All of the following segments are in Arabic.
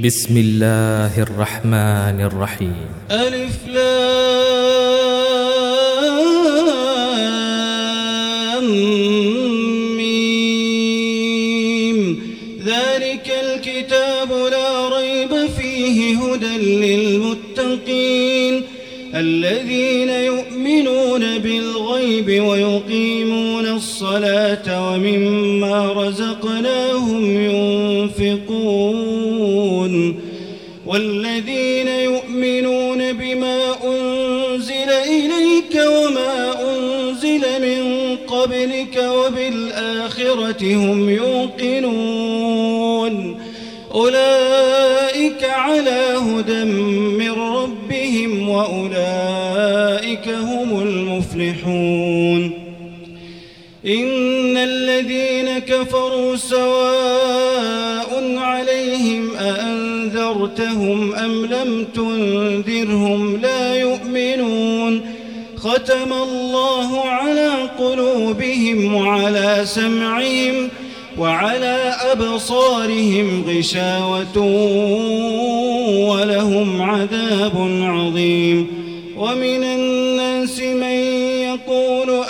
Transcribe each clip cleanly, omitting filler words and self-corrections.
بسم الله الرحمن الرحيم. ألف لام ميم. ذلك الكتاب لا ريب فيه هدى للمتقين الذين يؤمنون بالغيب ويقيمون الصلاة ومما رزقناهم ينفقون والذين يؤمنون بما أنزل إليك وما أنزل من قبلك وبالآخرة هم يوقنون أولئك على هدى من ربهم وأولئك هم المفلحون. إن الذين كفروا سواء عليهم أأنذرتهم أم لم تنذرهم لا يؤمنون ختم الله على قلوبهم وعلى سمعهم وعلى أبصارهم غشاوة ولهم عذاب عظيم. ومن الناس من يقول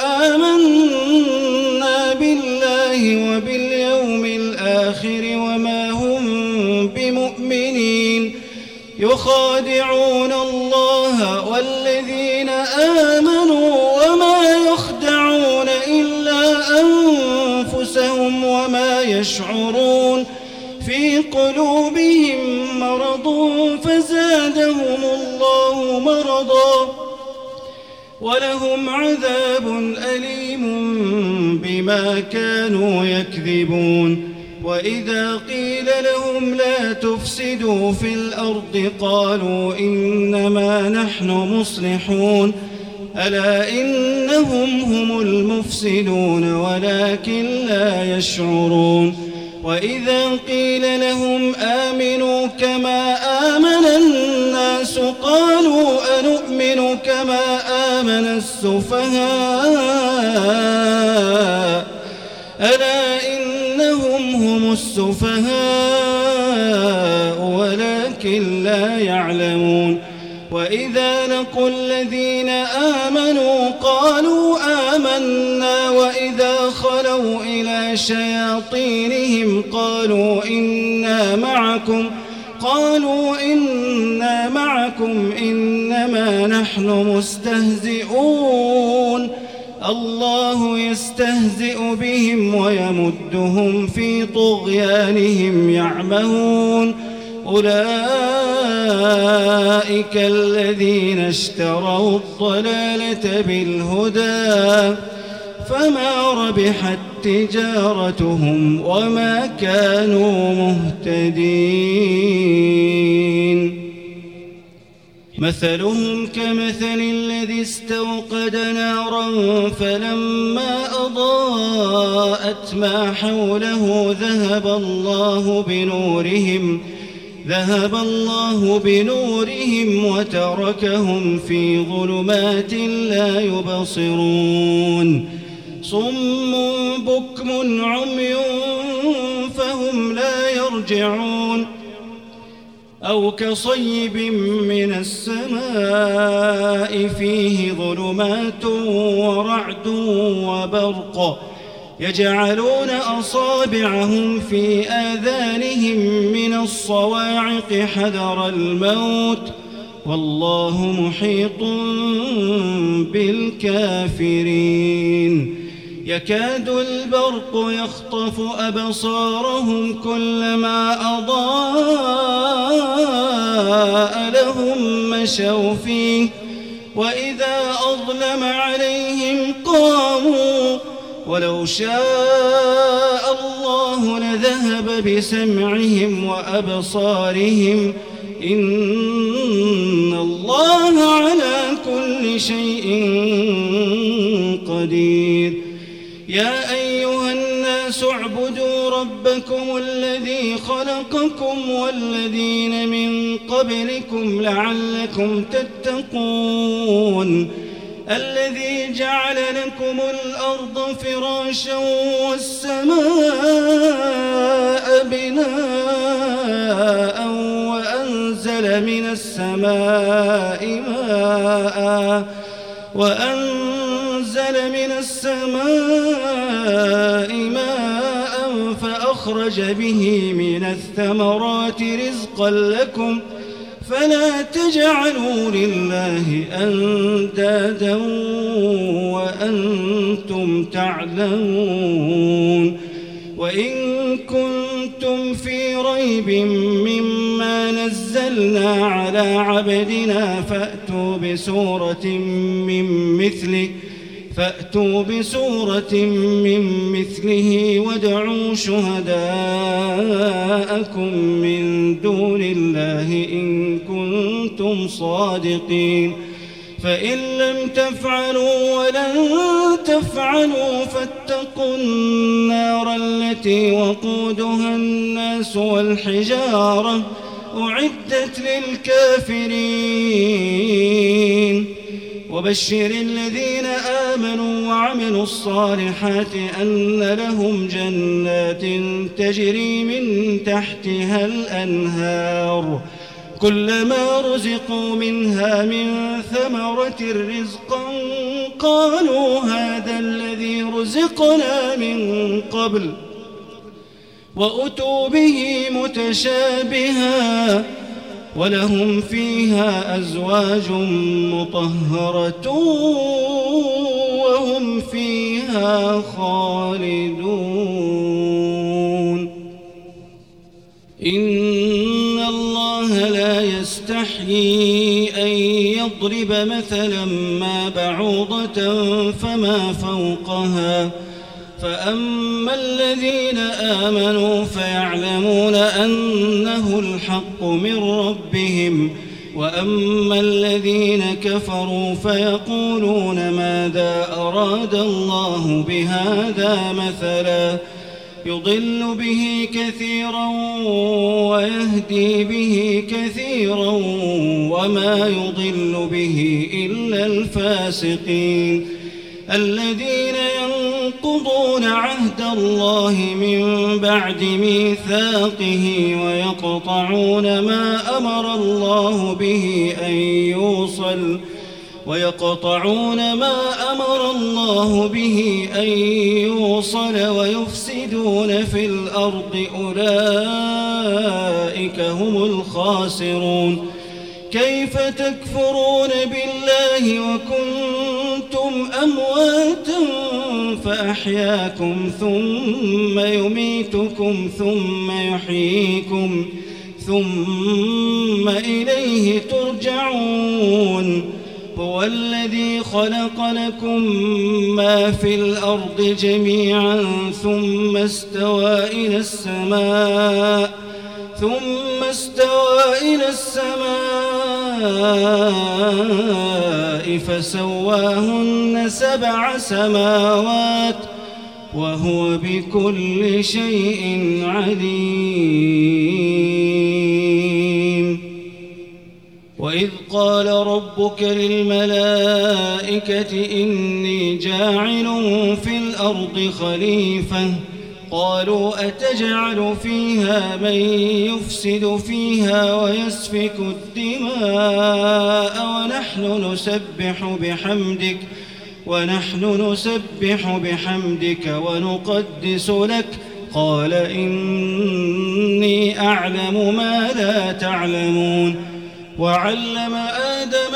آمنا بالله وباليوم الآخر وما هم بمؤمنين يخادعون الله والذين آمنوا وما يخدعون إلا أنفسهم وما يشعرون في قلوبهم مرض فزادهم الله مرضا ولهم عذاب أليم بما كانوا يكذبون. وإذا قيل لهم لا تفسدوا في الأرض قالوا إنما نحن مصلحون ألا إنهم هم المفسدون ولكن لا يشعرون. وإذا قيل لهم آمنوا كما آمن الناس قالوا أنؤمن كما آمن السفهاء ألا إنهم هم السفهاء ولكن لا يعلمون. وإذا لقوا الذين آمنوا قالوا آمنا وإذا خلوا إلى شياطينهم قالوا إنا معكم إنما نحن مستهزئون الله يستهزئ بهم ويمدهم في طغيانهم يعمهون أولئك الذين اشتروا الضلالة بالهدى فما ربحت تجارتهم وما كانوا مهتدين. مثلهم كمثل الذي استوقد نارا فلما أضاءت ما حوله ذهب الله بنورهم وتركهم في ظلمات لا يبصرون صم بكم عمي فهم لا يرجعون أو كصيب من السماء فيه ظلمات ورعد وبرق يجعلون أصابعهم في آذانهم من الصواعق حذر الموت والله محيط بالكافرين. يكاد البرق يخطف أبصارهم كلما أضاء لهم مشوا فيه وإذا أظلم عليهم قاموا ولو شاء الله لذهب بسمعهم وأبصارهم إن الله على كل شيء قدير. يا أيها الناس اعبدوا ربكم الذي خلقكم والذين من قبلكم لعلكم تتقون الذي جعل لكم الأرض فراشا والسماء بناء وأنزل من السماء ماء فأخرج به من الثمرات رزقا لكم فلا تجعلوا لله أندادا وأنتم تعلمون وإن كنتم في ريب مما نزلنا على عبدنا فأتوا بسورة من مثله وادعوا شهداءكم من دون الله إن كنتم صادقين فإن لم تفعلوا ولن تفعلوا فاتقوا النار التي وقودها الناس والحجارة أعدت للكافرين وبشر الذين آمنوا وعملوا الصالحات أن لهم جنات تجري من تحتها الأنهار كلما رزقوا منها من ثمرة رزقا قالوا هذا الذي رزقنا من قبل وأتوا به متشابها ولهم فيها أزواج مطهرة وهم فيها خالدون إن الله لا يستحيي أن يضرب مثلا ما بعوضة فما فوقها فأما الذين آمنوا فيعلمون أنه الحق من ربهم وأما الذين كفروا فيقولون ماذا أراد الله بهذا مثلا يضل به كثيرا ويهدي به كثيرا وما يضل به إلا الفاسقين الذين ينقضون عهد الله من بعد ميثاقه ويقطعون ما أمر الله به أن يوصل ويفسدون في الأرض أولئك هم الخاسرون كيف تكفرون بالله وكنتم أمواتا فأحياكم ثم يميتكم ثم يحييكم ثم إليه ترجعون هو الذي خلق لكم ما في الأرض جميعا ثم استوى إلى السماء فسواهن 7 سماوات وهو بكل شيء عليم وإذ قال ربك للملائكة إني جاعل في الأرض خليفة قالوا أتجعل فيها من يفسد فيها ويسفك الدماء ونحن نسبح بحمدك ونقدس لك قال إني أعلم ما لا تعلمون وعلم آدم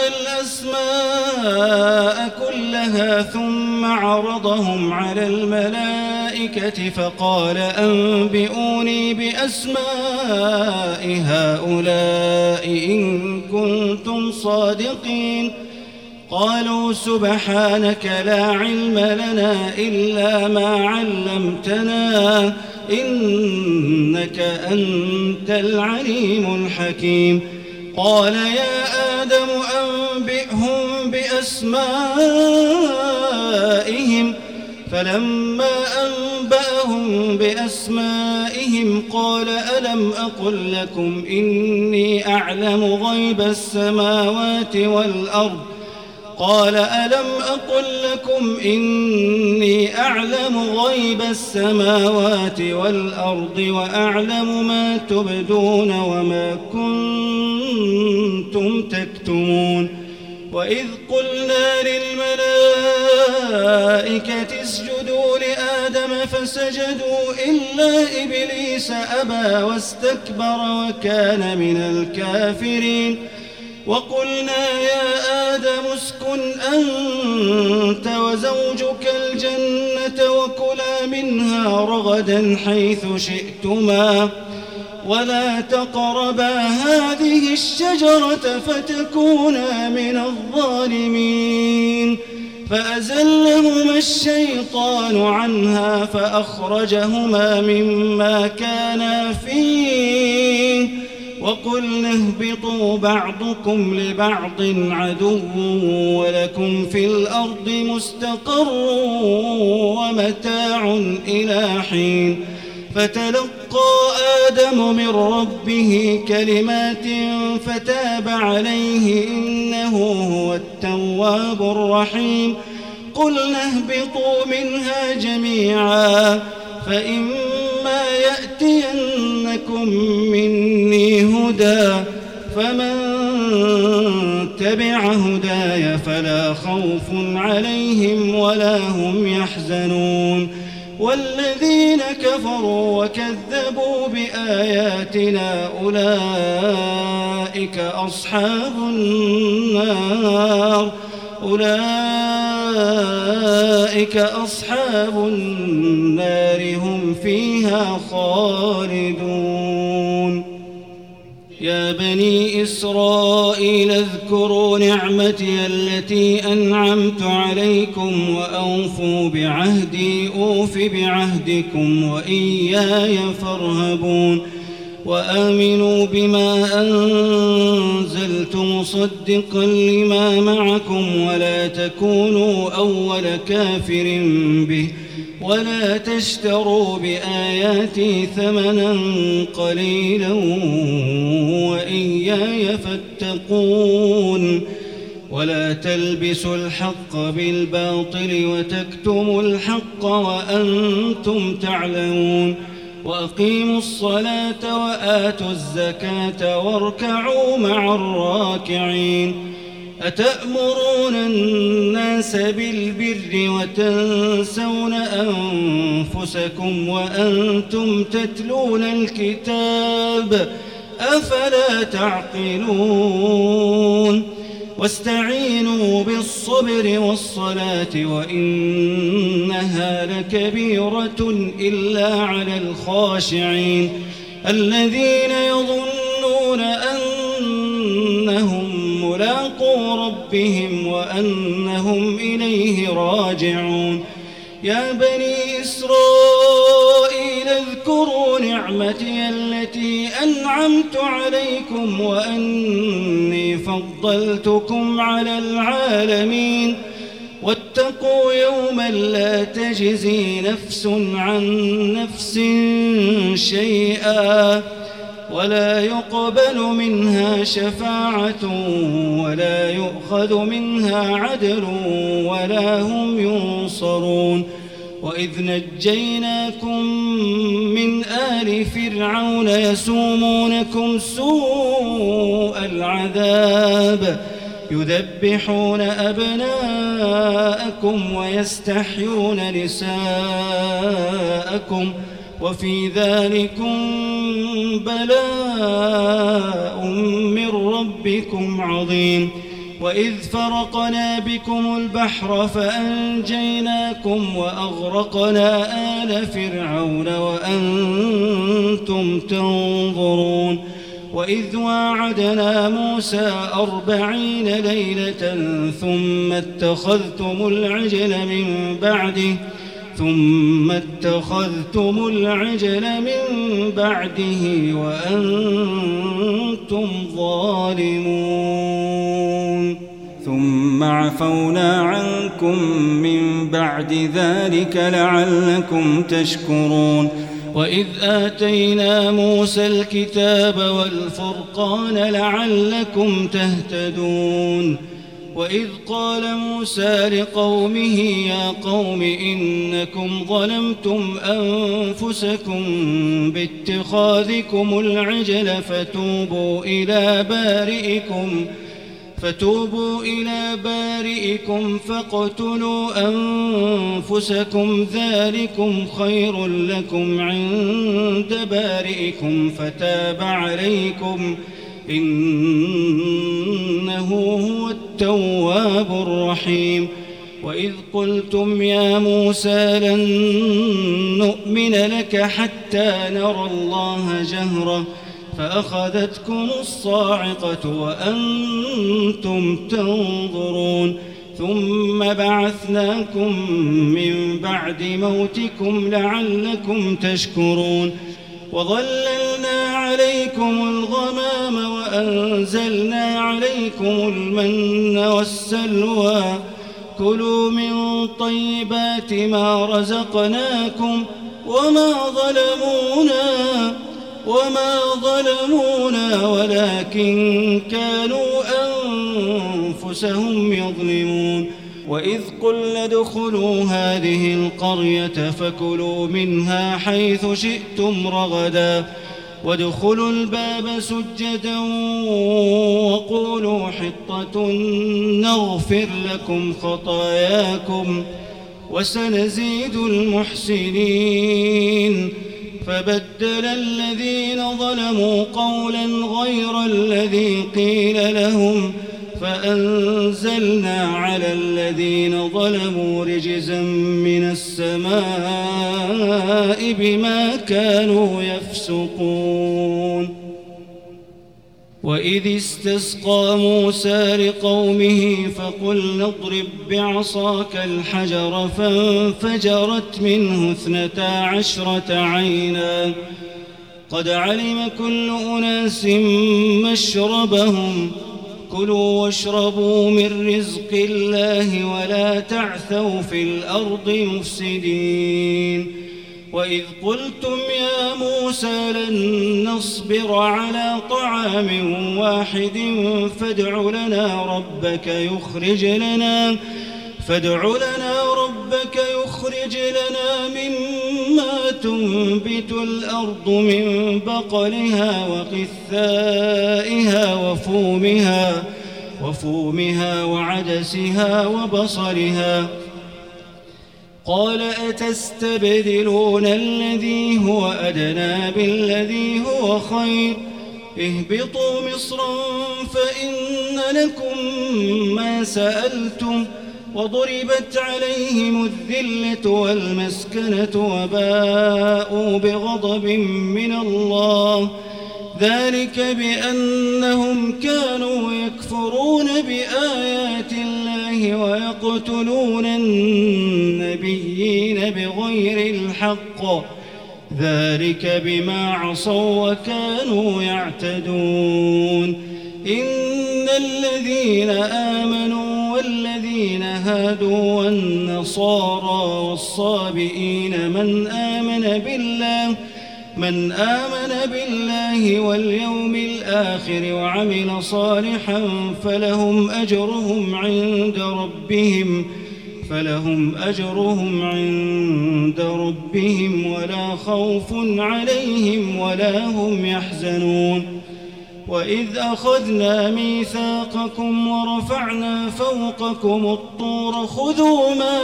الأسماء كلها ثم عرضهم على الملائكة فقال أنبئوني بأسماء هؤلاء إن كنتم صادقين قالوا سبحانك لا علم لنا إلا ما علمتنا إنك أنت العليم الحكيم قال يا آدم أنبئهم بأسمائهم فلما أنبأهم بأسمائهم قال ألم أقل لكم إني أعلم غيب السماوات والأرض قال ألم أقل لكم إني أعلم غيب السماوات والأرض وأعلم ما تبدون وما كنتم كنتم تكتمون وإذ قلنا للملائكة اسجدوا لآدم فسجدوا إلا إبليس أبى واستكبر وكان من الكافرين وقلنا يا آدم اسكن أنت وزوجك الجنة وكلا منها رغدا حيث شئتما ولا تقربا هذه الشجرة فتكونا من الظالمين فأزلهما الشيطان عنها فأخرجهما مما كانا فيه وقلنا اهبطوا بعضكم لبعض عدو ولكم في الأرض مستقر ومتاع إلى حين فتلقى آدم من ربه كلمات فتاب عليه إنه هو التواب الرحيم قلنا اهبطوا منها جميعا فإما يأتينكم مني هدى فمن تبع هداي فلا خوف عليهم ولا هم يحزنون والذين كفروا وكذبوا بآياتنا أولئك أصحاب النار هم فيها خالدون يا بني إسرائيل اذكروا نعمتي التي أنعمت عليكم وأوفوا بعهدي أوف بعهدكم وإياي فارهبون وآمنوا بما أنزلت مصدقا لما معكم ولا تكونوا أول كافر به ولا تشتروا بآياتي ثمنا قليلا وإياي فاتقون ولا تلبسوا الحق بالباطل وتكتموا الحق وأنتم تعلمون وأقيموا الصلاة وآتوا الزكاة واركعوا مع الراكعين أتأمرون الناس بالبر وتنسون أنفسكم وأنتم تتلون الكتاب أفلا تعقلون واستعينوا بالصبر والصلاة وإنها لكبيرة إلا على الخاشعين الذين يظنون أنهم ملاقو ربهم وأنهم إليه راجعون يا بني إسرائيل اذكروا نعمتي التي أنعمت عليكم وأني فضلتكم على العالمين واتقوا يوما لا تجزي نفس عن نفس شيئا ولا يقبل منها شفاعة ولا يؤخذ منها عدل ولا هم ينصرون وإذ نجيناكم من آل فرعون يسومونكم سوء العذاب يذبحون أبناءكم ويستحيون نساءكم وفي ذلكم بلاء من ربكم عظيم وإذ فرقنا بكم البحر فأنجيناكم وأغرقنا آل فرعون وأنتم تنظرون وإذ واعدنا موسى 40 ليلة ثم اتخذتم العجل من بعده وأنتم ظالمون ثم عفونا عنكم من بعد ذلك لعلكم تشكرون وإذ آتينا موسى الكتاب والفرقان لعلكم تهتدون وإذ قال موسى لقومه يا قوم إنكم ظلمتم أنفسكم باتخاذكم العجل فتوبوا إلى بارئكم فاقتلوا أنفسكم ذلكم خير لكم عند بارئكم فتاب عليكم إنه هو التواب الرحيم وإذ قلتم يا موسى لن نؤمن لك حتى نرى الله جهرة فأخذتكم الصاعقة وأنتم تنظرون ثم بعثناكم من بعد موتكم لعلكم تشكرون وظللنا عليكم الغمام وأنزلنا عليكم المن والسلوى كلوا من طيبات ما رزقناكم وما ظلمونا ولكن كانوا أنفسهم يظلمون وإذ قلنا ادخلوا هذه القرية فكلوا منها حيث شئتم رغدا وادخلوا الباب سجدا وقولوا حطة نغفر لكم خطاياكم وسنزيد المحسنين فبدل الذين ظلموا قولا غير الذي قيل لهم فأنزلنا على الذين ظلموا رجزا من السماء بما كانوا يفسقون وإذ استسقى موسى لقومه فقلنا اضرب بعصاك الحجر فانفجرت منه 12 عينا قد علم كل أناس مشربهم كلوا واشربوا من رزق الله ولا تعثوا في الأرض مفسدين وإذ قلتم يا موسى لن نصبر على طعام واحد فادع لنا ربك يخرج لنا مما تنبت الأرض من بقلها وقثائها وفومها وعدسها وبصلها قال أتستبدلون الذي هو أدنى بالذي هو خير اهبطوا مصرا فإن لكم ما سألتم وضربت عليهم الذلة والمسكنة وباءوا بغضب من الله ذلك بأنهم كانوا يكفرون بآيات الله ويقتلون النبيين بغير الحق ذلك بما عصوا وكانوا يعتدون إن الذين آمنوا والذين هادوا والنصارى والصابئين من آمن بالله واليوم الآخر وعمل صالحا فلهم أجرهم عند ربهم ولا خوف عليهم ولا هم يحزنون وإذ أخذنا ميثاقكم ورفعنا فوقكم الطور خذوا ما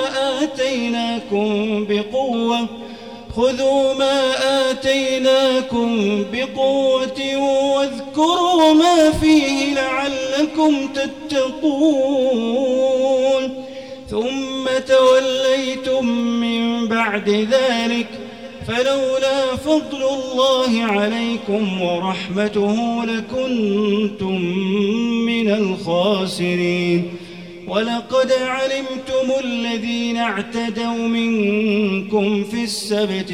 آتيناكم بقوة واذكروا ما فيه لعلكم تتقون ثم توليتم من بعد ذلك فلولا فضل الله عليكم ورحمته لكنتم من الخاسرين ولقد علمتم الذين اعتدوا منكم في السبت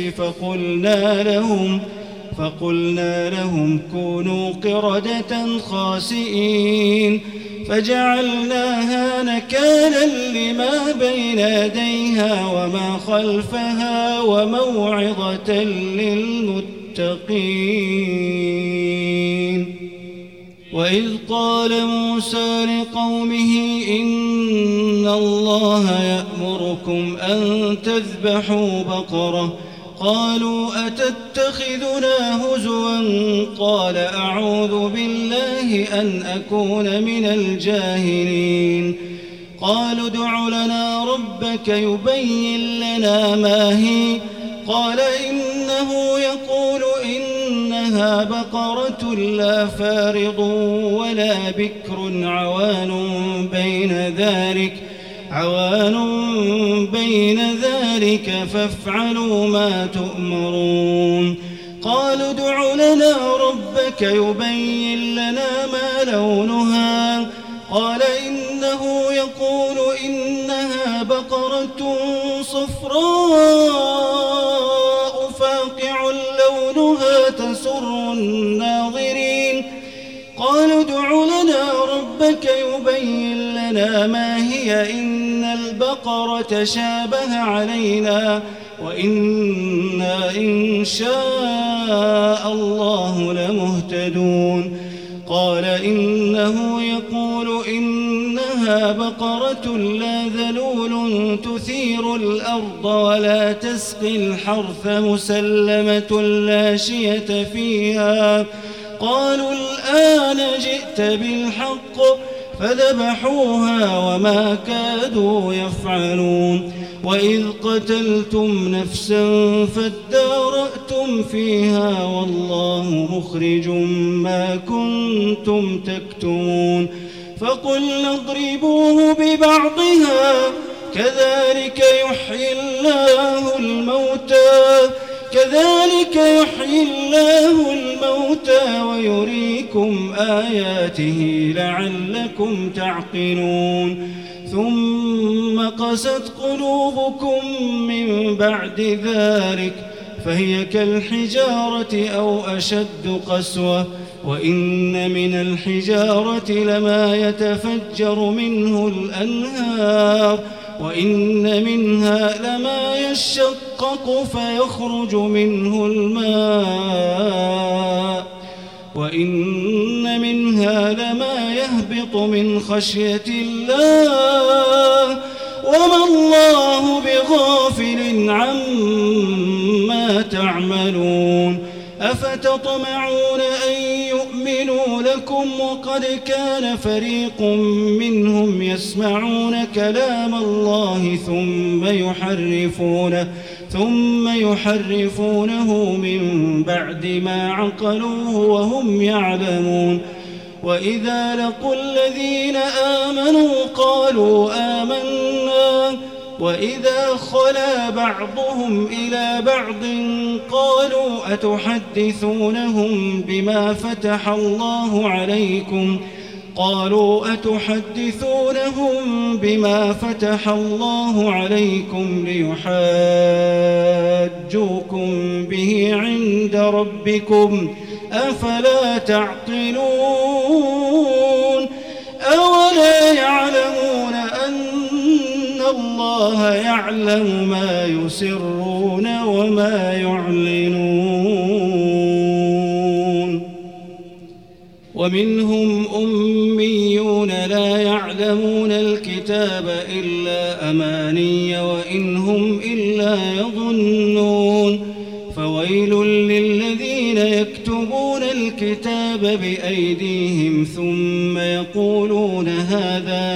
فقلنا لهم كونوا قردة خاسئين فجعلناها نكالا لما بين يديها وما خلفها وموعظة للمتقين وإذ قال موسى لقومه إن الله يأمركم أن تذبحوا بقرة قالوا أتتخذنا هزوا قال أعوذ بالله أن أكون من الجاهلين قالوا ادع لنا ربك يبين لنا ما هي قال إنه يقول إنها بقرة لا فارض ولا بكر عوان بين ذلك فافعلوا ما تؤمرون قالوا ادع لنا ربك يبين لنا ما لونها قال إنه يقول إنها بقرة صفراء فاقع لونها تسر الناظرين قالوا ادع لنا ربك يبين لنا ما هي إن البقرة شابه علينا وإنا إن شاء الله لمهتدون قال إنه يقول إنها بقرة لا ذلول تثير الأرض ولا تسقي الحرث مسلمة لا شية فيها قالوا الآن جئت بالحق فذبحوها وما كادوا يفعلون وإذ قتلتم نفسا فادارأتم فيها والله مخرج ما كنتم تكتمون فقلنا اضربوه ببعضها كذلك يحيي الله الموتى ويريكم آياته لعلكم تعقلون ثم قست قلوبكم من بعد ذلك فهي كالحجارة أو أشد قسوة وإن من الحجارة لما يتفجر منه الأنهار وإن منها لما يشقق فيخرج منه الماء وإن منها لما يهبط من خشية الله وما الله بغافل عما تعملون أفتطمعون أن يؤمنوا لكم وقد كان فريق منهم يسمعون كلام الله ثم يحرفونه من بعد ما عقلوه وهم يعلمون وإذا لقوا الذين آمنوا قالوا آمنا وإذا خلا بعضهم إلى بعض قالوا أتحدثونهم بما فتح الله عليكم ليحاجوكم به عند ربكم أفلا تعقلون أولا يعلمون أن الله يعلم ما يسرون وما يعلنون ومنهم أميون لا يعلمون الكتاب إلا أماني وإن هم إلا يظنون فويل للذين يكتبون الكتاب بأيديهم ثم يقولون هذا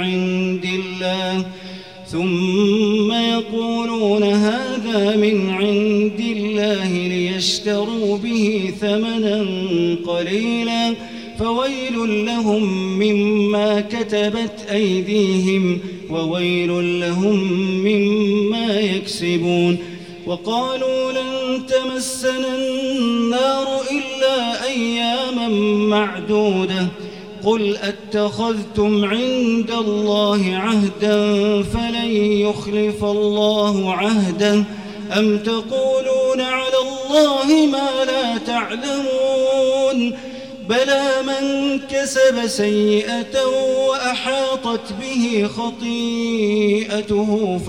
من عند الله ليشتروا به ثمنا قليلا فويل لهم مما كتبت أيديهم وويل لهم مما يكسبون وقالوا لن تمسنا النار إلا أياما معدودة قل أتخذتم عند الله عهدا فلن يخلف الله عهدا أم تقولون على الله ما لا تعلمون بلى من كسب سيئة وأحاطت به خطيئته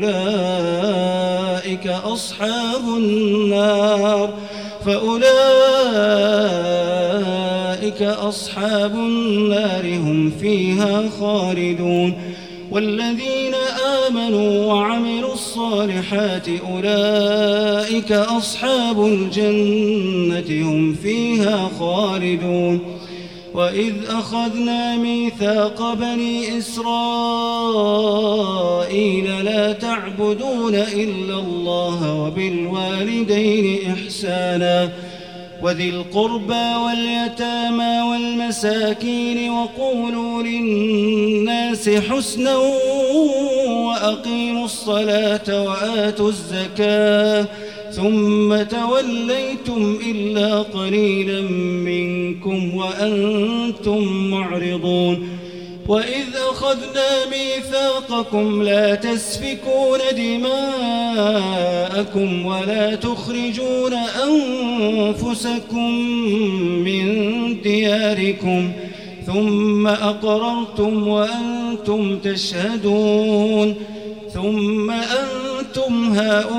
فأولئك أصحاب النار أولئك أصحاب النار هم فيها خالدون والذين آمنوا وعملوا الصالحات أولئك أصحاب الجنة هم فيها خالدون وإذ أخذنا ميثاق بني إسرائيل لا تعبدون إلا الله وبالوالدين إحسانا وذي القربى واليتامى والمساكين وقولوا للناس حسنا وأقيموا الصلاة وآتوا الزكاة ثم توليتم إلا قليلا منكم وأنتم معرضون وإذ أخذنا ميثاقكم لا تسفكون دماءكم ولا تخرجون أنفسكم من دياركم ثم أقررتم وأنتم تشهدون ثم أنتم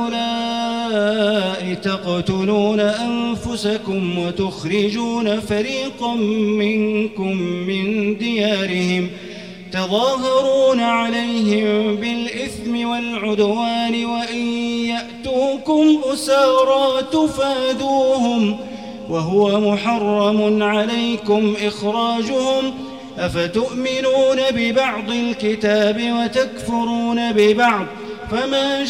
هؤلاء تقتلون أنفسكم وتخرجون فريقا منكم من ديارهم تظاهرون عليهم بالإثم والعدوان وإن يأتوكم أسارى تفادوهم وهو محرم عليكم إخراجهم أفتؤمنون ببعض الكتاب وتكفرون ببعض فما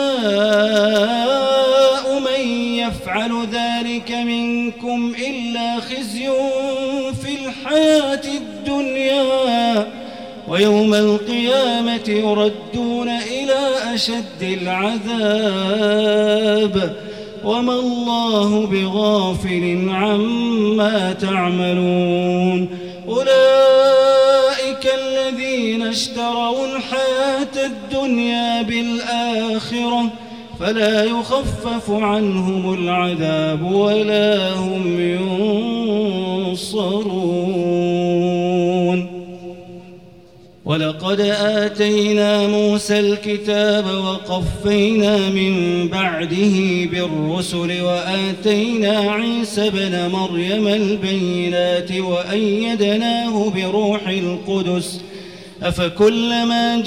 جزاء من يفعل ذلك منكم إلا خزي في الحياة الدنيا ويوم القيامة يردون إلى أشد العذاب وما الله بغافل عما تعملون أولئك الذين اشتروا الحياة الدنيا بالآخرة فلا يخفف عنهم العذاب ولا هم ينصرون ولقد آتينا موسى الكتاب وقفينا من بعده بالرسل وآتينا عيسى ابن مريم البينات وأيدناه بروح القدس أفكلما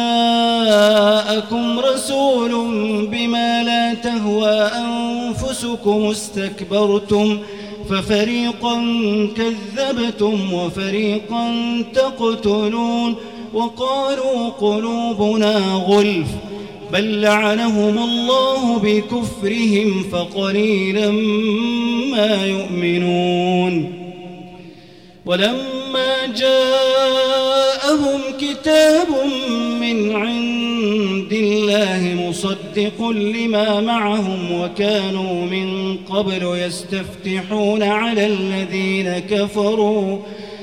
جاءكم رسول بما لا تهوى أنفسكم استكبرتم ففريقا كذبتم وفريقا تقتلون وقالوا قلوبنا غلف بل لعنهم الله بكفرهم فقليلا ما يؤمنون ولما جاءهم كتاب من عند الله مصدق لما معهم وكانوا من قبل يستفتحون على الذين كفروا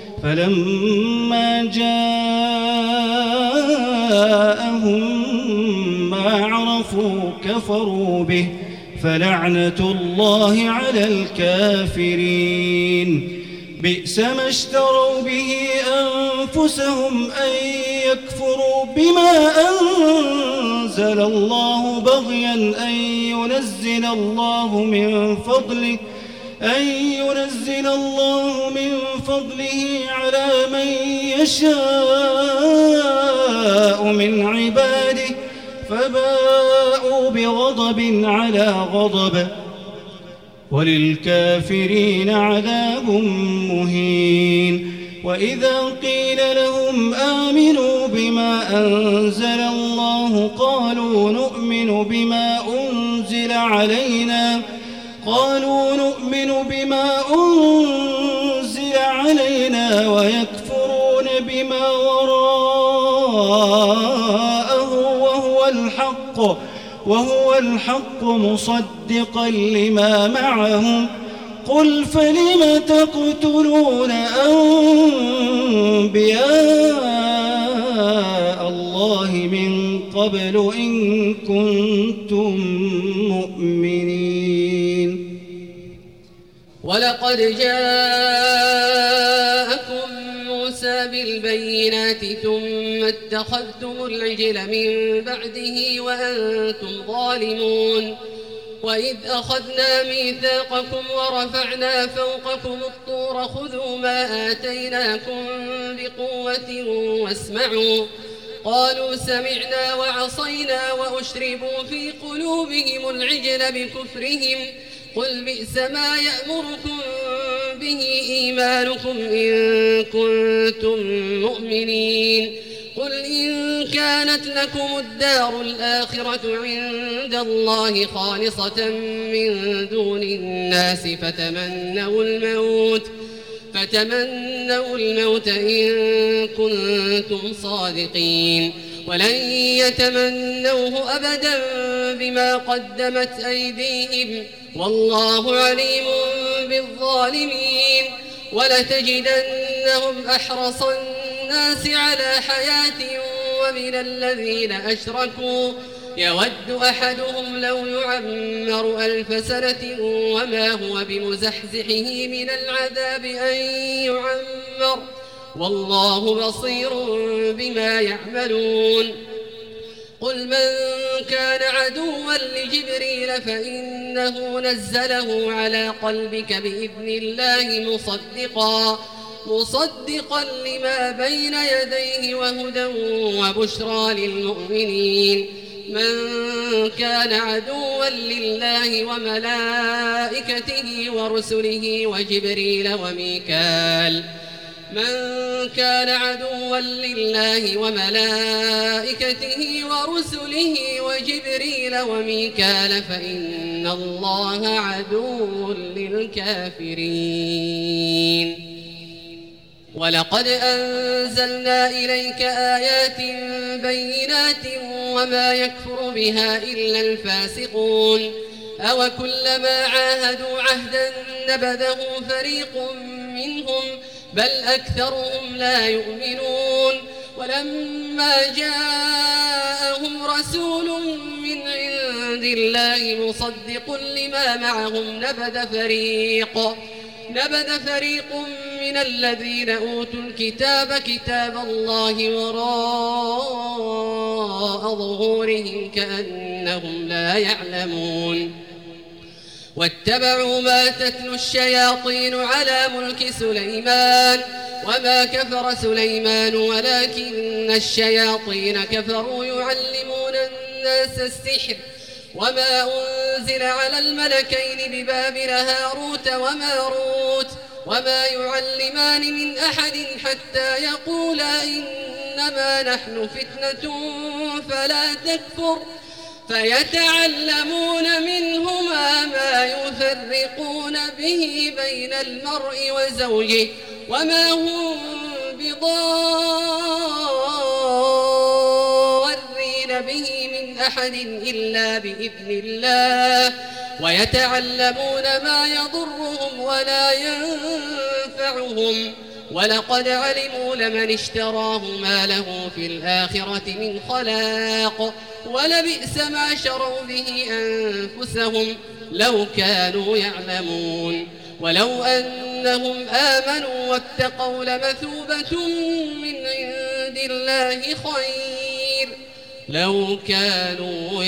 فلما جاءهم ما عرفوا كفروا به فلعنة الله على الكافرين بئس ما اشتروا به أنفسهم أن يكفروا بما أنزل الله بغيا أن ينزل الله من فضله على من يشاء من عباده فباءوا بغضب على غضب وللكافرين عذاب مهين وإذا قيل لهم آمنوا بما أنزل الله قالوا نؤمن بما أنزل علينا ويكفرون بما وراءه وهو الحق مصدقا لما معهم قل فلم تقتلون أنبياء الله من قبل إن كنتم مؤمنين ولقد جاءكم موسى بالبينات ثم اتخذتم العجل من بعده وأنتم ظالمون وإذ أخذنا ميثاقكم ورفعنا فوقكم الطور خذوا ما آتيناكم بقوة واسمعوا قالوا سمعنا وعصينا وأشربوا في قلوبهم العجل بكفرهم قل بئس ما يأمركم به إيمانكم إن كنتم مؤمنين قل إن كانت لكم الدار الآخرة عند الله خالصة من دون الناس فتمنوا الموت إن كنتم صادقين ولن يتمنوه أبدا بما قدمت أيديهم والله عليم بالظالمين ولتجدنهم أحرص الناس على حياة ومن الذين أشركوا يود أحدهم لو يعمر 1000 سنة وما هو بمزحزحه من العذاب أن يعمر والله بصير بما يعملون قل من كان عدوا لجبريل فإنه نزله على قلبك بإذن الله مصدقا لما بين يديه وهدى وبشرى للمؤمنين من كان عدوا لله وملائكته ورسله وجبريل وميكال فإن الله عدو للكافرين ولقد أنزلنا إليك آيات بينات وما يكفر بها إلا الفاسقون أوكلما عاهدوا عهدا نبذه فريق منهم بل أكثرهم لا يؤمنون ولما جاءهم رسول من عند الله مصدق لما معهم نبذ فريق من الذين أوتوا الكتاب كتاب الله وراء ظهورهم كأنهم لا يعلمون واتبعوا ما تتلو الشياطين على ملك سليمان وما كفر سليمان ولكن الشياطين كفروا يعلمون الناس السحر وما أنزل على الملكين ببابل هاروت وماروت وما يعلمان من أحد حتى يقولا إنما نحن فتنة فلا تكفر فيتعلمون منهما ما يفرقون به بين المرء وزوجه وما هم بضارين به من أحد إلا بإذن الله ويتعلمون ما يضرهم ولا ينفعهم ولقد علموا لمن اشتراه ما له في الآخرة من خلاق ولبئس ما شروا به أنفسهم لو كانوا يعلمون ولو أنهم آمنوا واتقوا لمثوبة من عند الله خير لو كانوا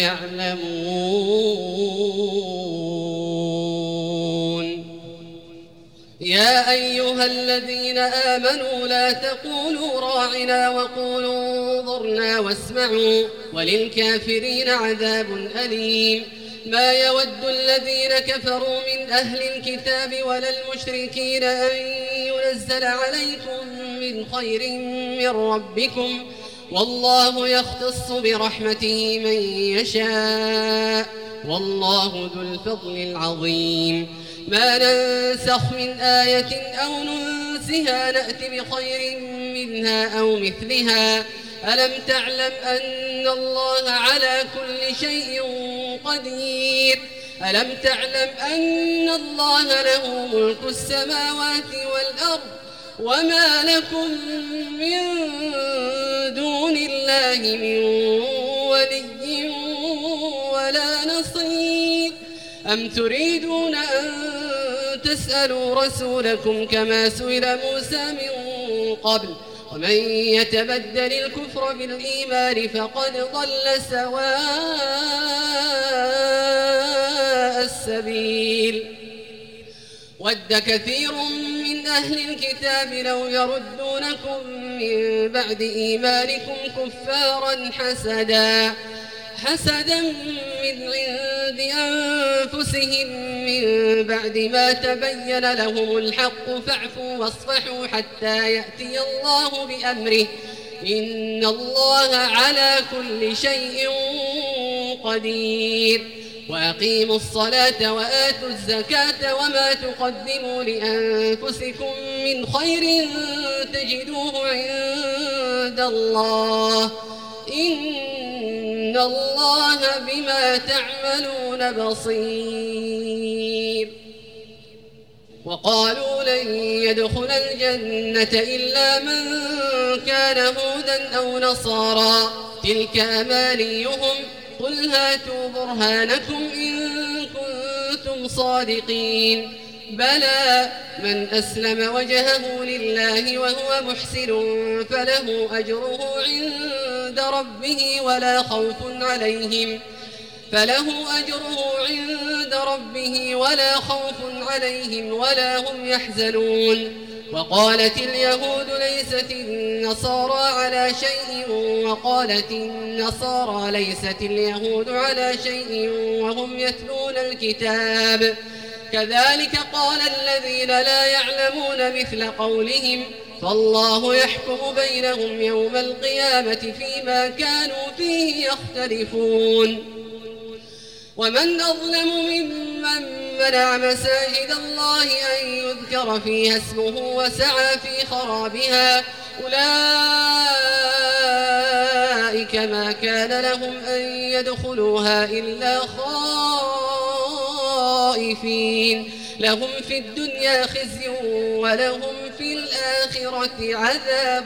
يعلمون يا أيها الذين آمنوا لا تقولوا راعنا وقولوا انظرنا واسمعوا وللكافرين عذاب أليم ما يود الذين كفروا من أهل الكتاب ولا المشركين أن ينزل عليكم من خير من ربكم والله يختص برحمته من يشاء والله ذو الفضل العظيم ما ننسخ من آية أو ننسها نأت بخير منها أو مثلها ألم تعلم أن الله على كل شيء قدير ألم تعلم أن الله له ملك السماوات والأرض وما لكم من دون الله من ولي ولا نصير أم تريدون أن تسألوا رسولكم كما سئل موسى من قبل ومن يتبدل الكفر بالإيمان فقد ضل سواء السبيل. ود كثير من أهل الكتاب لو يردونكم من بعد إيمانكم كفارا حسدا من عند أنفسهم من بعد ما تبين لهم الحق فاعفوا واصفحوا حتى يأتي الله بأمره إن الله على كل شيء قدير. وأقيموا الصلاة وآتوا الزكاة وما تقدموا لأنفسكم من خير تجدوه عند الله إن الله بما تعملون بصير. وقالوا لن يدخل الجنة إلا من كان هودا أو نصارى تلك أمانيهم قل هاتوا برهانكم إن كنتم صادقين بلى من أسلم وجهه لله وهو محسن فله أجره عند ربه ولا خوف عليهم ولا هم يحزنون. وقالت اليهود ليست النصارى على شيء وقالت النصارى ليست اليهود على شيء وهم يتلون الكتاب كذلك قال الذين لا يعلمون مثل قولهم فالله يحكم بينهم يوم القيامة فيما كانوا فيه يختلفون. ومن أظلم ممن منع مساجد الله أن يذكر فيها اسمه وسعى في خرابها أولئك ما كان لهم أن يدخلوها إلا خائفين لهم في الدنيا خزي ولهم في الآخرة عذاب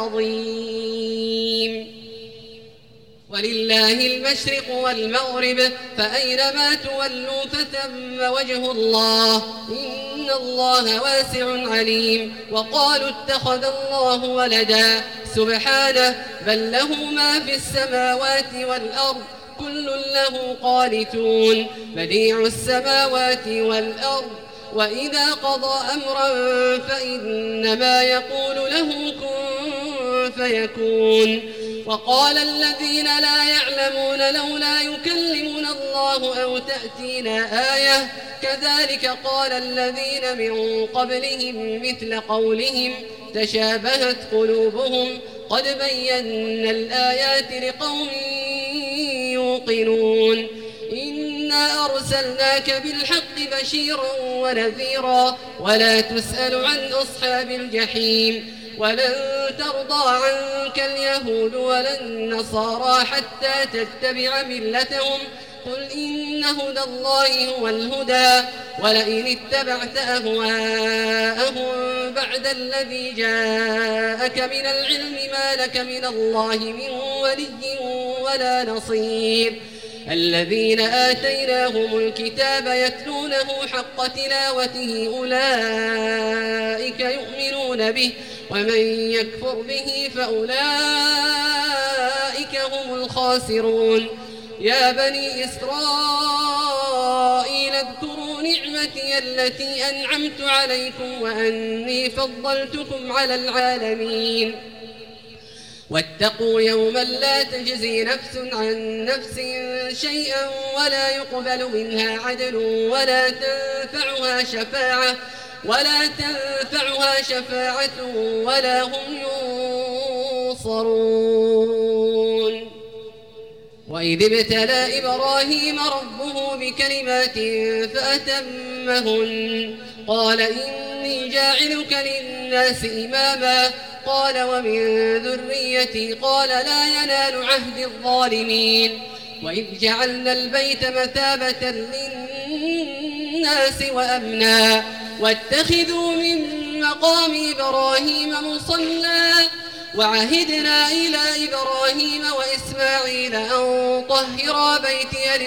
عظيم. ولله المشرق والمغرب فأينما تولوا فثم وجه الله إن الله واسع عليم. وقالوا اتخذ الله ولدا سبحانه بل له ما في السماوات والأرض كل له قانتون بديع السماوات والأرض وإذا قضى أمرا فإنما يقول له كن فيكون. وقال الذين لا يعلمون لولا يكلمنا الله أو تأتينا آية كذلك قال الذين من قبلهم مثل قولهم تشابهت قلوبهم قد بينا الآيات لقوم يوقنون. إنا أرسلناك بالحق بشيرا ونذيرا ولا تسأل عن أصحاب الجحيم ولن ترضى عنك اليهود ولا النصارى حتى تتبع ملتهم قل إن هدى الله هو الهدى ولئن اتبعت أهواءهم بعد الذي جاءك من العلم ما لك من الله من ولي ولا نصير. الذين آتيناهم الكتاب يتلونه حق تلاوته أولئك يؤمنون به ومن يكفر به فأولئك هم الخاسرون. يا بني إسرائيل اذكروا نعمتي التي أنعمت عليكم وأني فضلتكم على العالمين. واتقوا يوما لا تجزي نفس عن نفس شيئا ولا يقبل منها عدل ولا تنفعها شفاعة ولا هم ينصرون. وإذ ابتلى إبراهيم ربه بكلمات فأتمهن قال إني جاعلك للناس إماما قال ومن ذريتي قال لا ينال عهد الظالمين. وإذ جعلنا البيت مثابة للناس وأمنا واتخذوا من مقام إبراهيم مصلى وعهدنا إلى إبراهيم وإسماعيل أن طهرا بيتي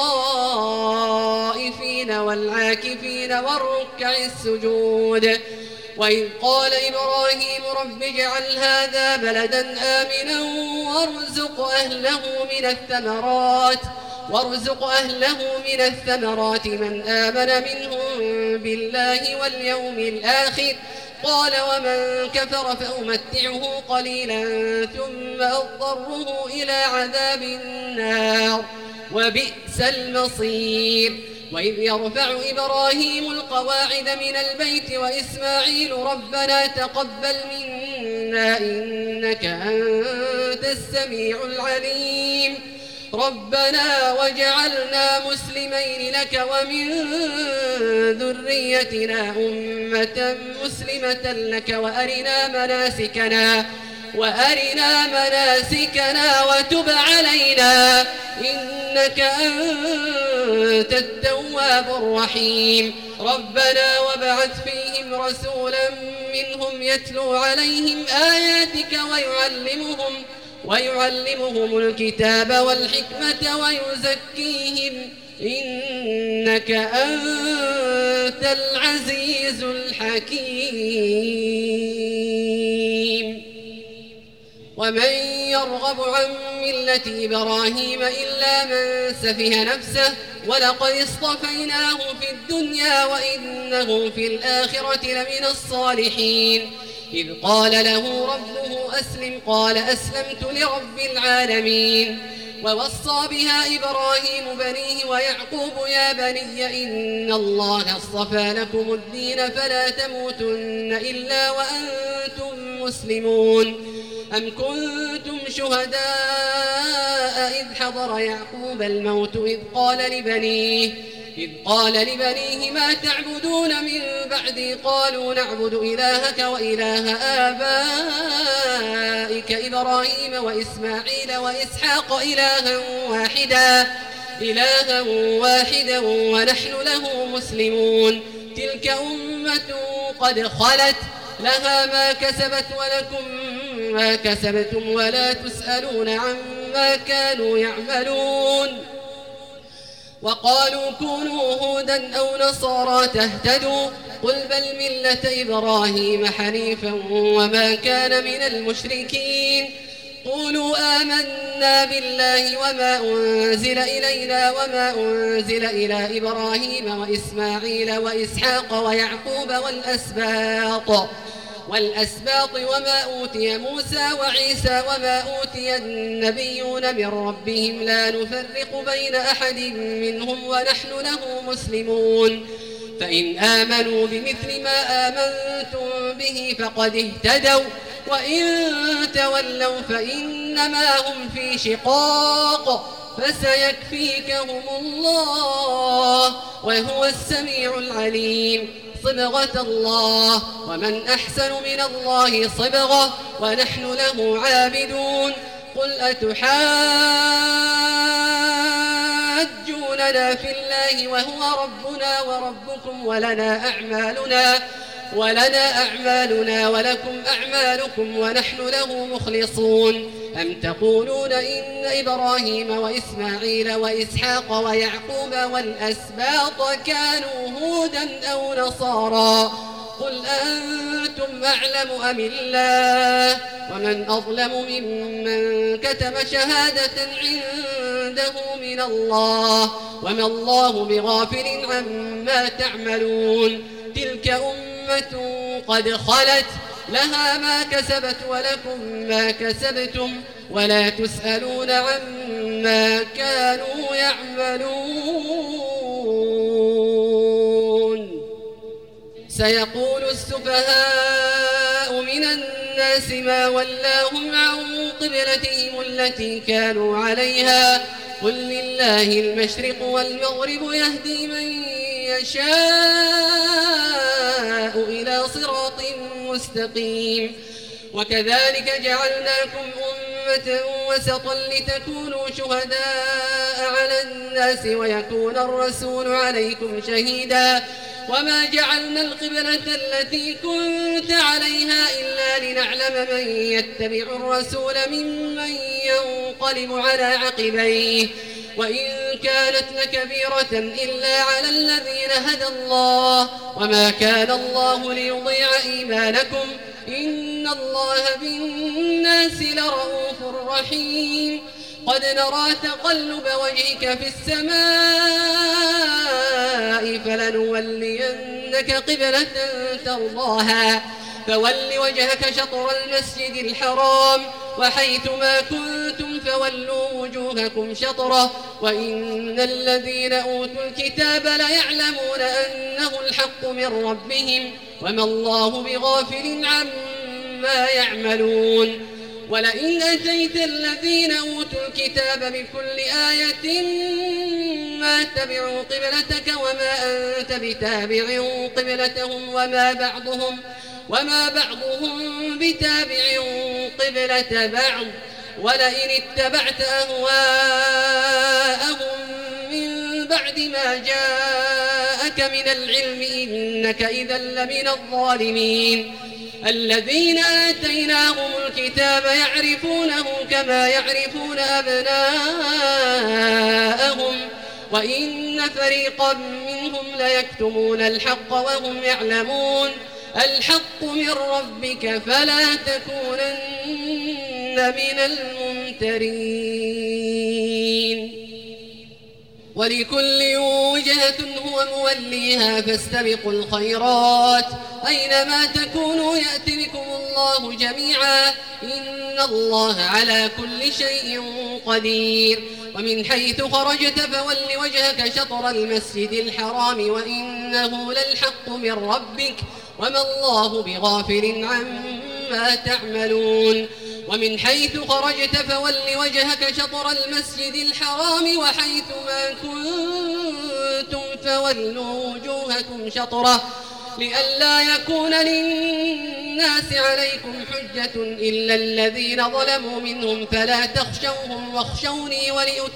للطائفين والعاكفين والركع السجود. وإذ قال إبراهيم رب اجعل هذا بلدا آمنا وارزق أهله من الثمرات وارزق أهله من الثمرات من آمن منهم بالله واليوم الآخر قال ومن كفر فأمتعه قليلا ثم أضطره إلى عذاب النار وبئس المصير وإذ يرفع إبراهيم القواعد من البيت وإسماعيل ربنا تقبل منا إنك أنت السميع العليم ربنا وجعلنا مسلمين لك ومن ذريتنا أمة مسلمة لك وأرنا مناسكنا وتب علينا إنك أنت التواب الرحيم ربنا وابعث فيهم رسولا منهم يتلو عليهم آياتك ويعلمهم الكتاب والحكمة ويزكيهم إنك أنت العزيز الحكيم ومن يرغب عن ملة إبراهيم إلا من سفه نفسه ولقد اصطفيناه في الدنيا وإنه في الآخرة لمن الصالحين إذ قال له ربه أسلم قال أسلمت لرب العالمين ووصى بها إبراهيم بنيه ويعقوب يا بني إن الله اصطفى لكم الدين فلا تموتن إلا وأنتم مسلمون أم كنتم شهداء إذ حضر يعقوب الموت إذ قال لبنيه ما تعبدون من بعدي قالوا نعبد إلهك وإله آبائك إبراهيم وإسماعيل وإسحاق إلها واحدا ونحن له مسلمون تلك أمة قد خلت لها ما كسبت ولكم ما كسبتم ولا تسألون عما كانوا يعملون وقالوا كونوا هودا أو نصارى تهتدوا قل بل ملة إبراهيم حنيفا وما كان من المشركين قولوا آمنا بالله وما أنزل إلينا وما أنزل إلى إبراهيم وإسماعيل وإسحاق ويعقوب والأسباط وما أوتي موسى وعيسى وما أوتي النبيون من ربهم لا نفرق بين أحد منهم ونحن له مسلمون فإن آمنوا بمثل ما آمنتم به فقد اهتدوا وإن تولوا فإنما هم في شقاق فسيكفيكهم الله وهو السميع العليم صبغة الله ومن أحسن من الله صبغة ونحن له عابدون قل أتحاجوننا في الله وهو ربنا وربكم ولنا أعمالنا ولكم أعمالكم ونحن له مخلصون أم تقولون إن إبراهيم وإسماعيل وإسحاق ويعقوب والأسباط كانوا هودا أو نصارى قل أنتم أعلم أم الله ومن أظلم ممن كتم شهادة عنده من الله وما الله بغافل عما تعملون تلك أمة قد خلت لها ما كسبت ولكم ما كسبتم ولا تسألون عما كانوا يعملون سيقول السفهاء من الناس ما ولاهم عن قبلتهم التي كانوا عليها قل لله المشرق والمغرب يهدي من يشاء إلى صراط مستقيم وكذلك جعلناكم أمة وسطا لتكونوا شهداء على الناس ويكون الرسول عليكم شهيدا وما جعلنا القبلة التي كنت عليها إلا لنعلم من يتبع الرسول ممن ينقلب على عقبيه وإن كانت لكبيرة إلا على الذين هدى الله وما كان الله ليضيع إيمانكم إن الله بالناس لرؤوف رحيم قد نرى تقلب وجهك في السماء فلنولينك قبلة ترضاها فول وجهك شطر المسجد الحرام وحيث ما كنتم فولوا وجوهكم شطره وإن الذين أوتوا الكتاب ليعلمون أنه الحق من ربهم وما الله بغافل عما يعملون ولئن أتيت الذين أوتوا الكتاب بكل آية ما تبعوا قبلتك وما أنت بتابع قبلتهم وما بعضهم بتابع قبلة بعض ولئن اتبعت أهواءهم من بعد ما جاءك من العلم إنك إذا لمن الظالمين الذين آتيناهم الكتاب يعرفونه كما يعرفون أبناءهم وإن فريقا منهم ليكتمون الحق وهم يعلمون الحق من ربك فلا تكونن من الممترين ولكل وجهة هو موليها فاستبقوا الخيرات أينما تكونوا يأتي بكم الله جميعا إن الله على كل شيء قدير ومن حيث خرجت فول وجهك شطر المسجد الحرام وإنه للحق من ربك وما الله بغافل عما تعملون ومن حيث خرجت فول وجهك شطر المسجد الحرام وحيث ما كنتم فولوا وجوهكم شطره لئلا يكون للناس عليكم حجة إلا الذين ظلموا منهم فلا تخشوهم واخشوني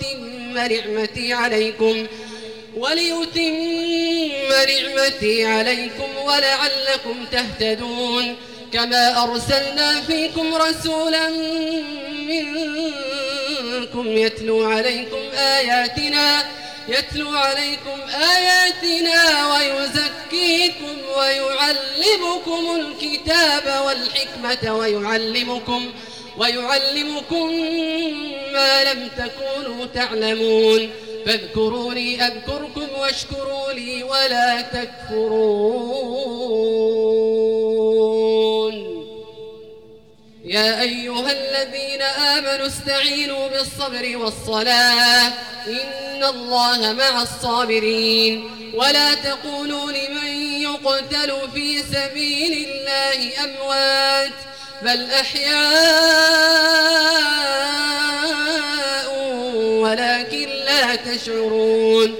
وليتم نعمتي عليكم ولعلكم تهتدون كما أرسلنا فيكم رسولا منكم يتلو عليكم آياتنا ويزكيكم ويعلمكم الكتاب والحكمة ويعلمكم ما لم تكونوا تعلمون فاذكروني أذكركم واشكروا لي ولا تكفرون يا أيها الذين آمنوا استعينوا بالصبر والصلاة إن الله مع الصابرين ولا تقولوا لمن يقتل في سبيل الله أموات بل أحياء ولكن لا تشعرون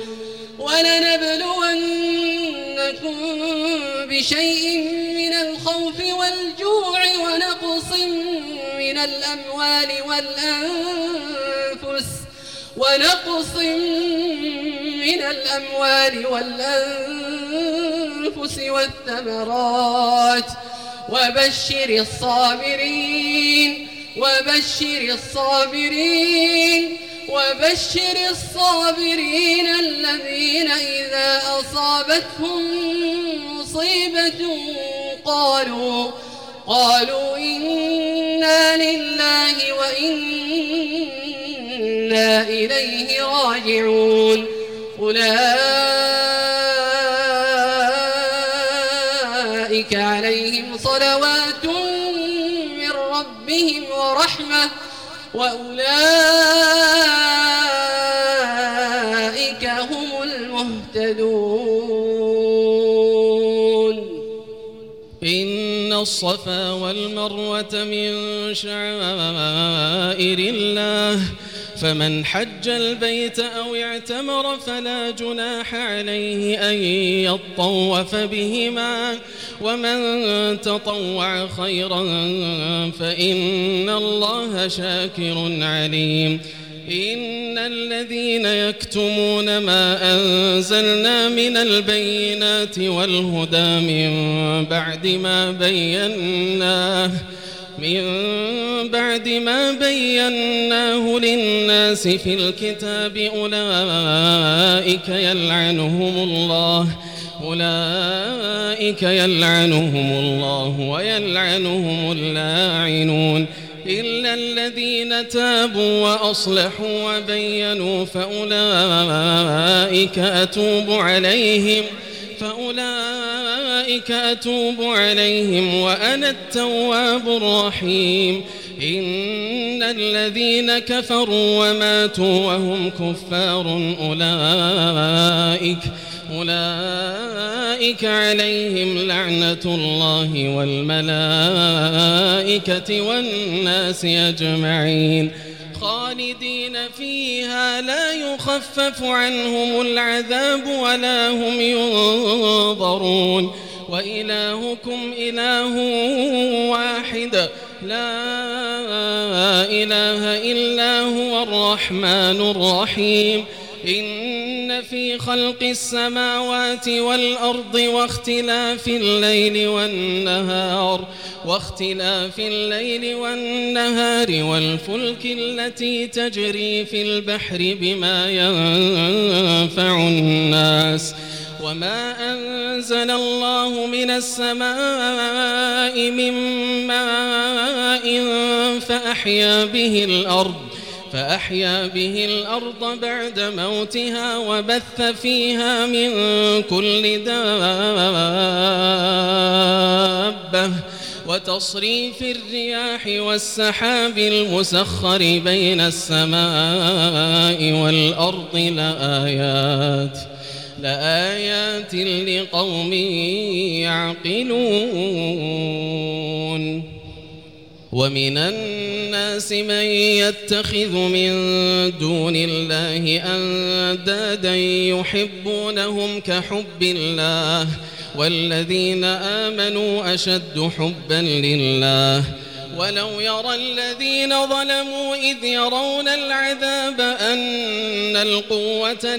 ولنبلونكم بشيء من الخوف والجوع ونقص من الأموال والأنفس والثمرات وبشر الصابرين الذين إذا أصابتهم مصيبة قالوا إنا لله وإنا إليه راجعون أولئك عليهم صلوات من ربهم ورحمة وأولئك هم المهتدون إن الصفا والمروة من شعائر الله فمن حج البيت أو اعتمر فلا جناح عليه أن يطوف بهما ومن تطوع خيرا فإن الله شاكر عليم إن الذين يكتمون ما أنزلنا من البينات والهدى من بعد ما بيناه للناس في الكتاب أولئك يلعنهم الله ويلعنهم اللاعنون إلا الذين تابوا وأصلحوا وبينوا فأولئك أتوب عليهم وأنا التواب الرحيم. إن الذين كفروا وماتوا وهم كفار أولئك عليهم لعنة الله والملائكة والناس أجمعين خالدين فيها لا يخفف عنهم العذاب ولا هم ينظرون. وإلهكم إله واحد لا إله إلا هو الرحمن الرحيم. إن في خلق السماوات والأرض واختلاف الليل والنهار والفلك التي تجري في البحر بما ينفع الناس وما أنزل الله من السماء من ماء فأحيا به الأرض بعد موتها وبث فيها من كل دابة وتصريف الرياح والسحاب المسخر بين السماء والأرض لآيات لقوم يعقلون. ومن الناس من يتخذ من دون الله أندادا يحبونهم كحب الله والذين آمنوا أشد حبا لله. ولو يرى الذين ظلموا إذ يرون العذاب أن القوة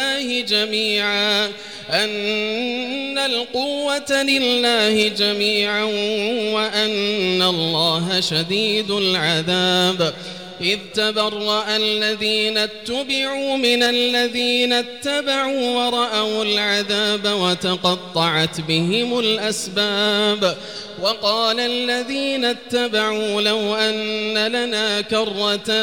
لله جميعا وأن الله شديد العذاب. إذ تبرأ الذين اتبعوا من الذين اتبعوا ورأوا العذاب وتقطعت بهم الأسباب. وقال الذين اتبعوا لو أن لنا كرة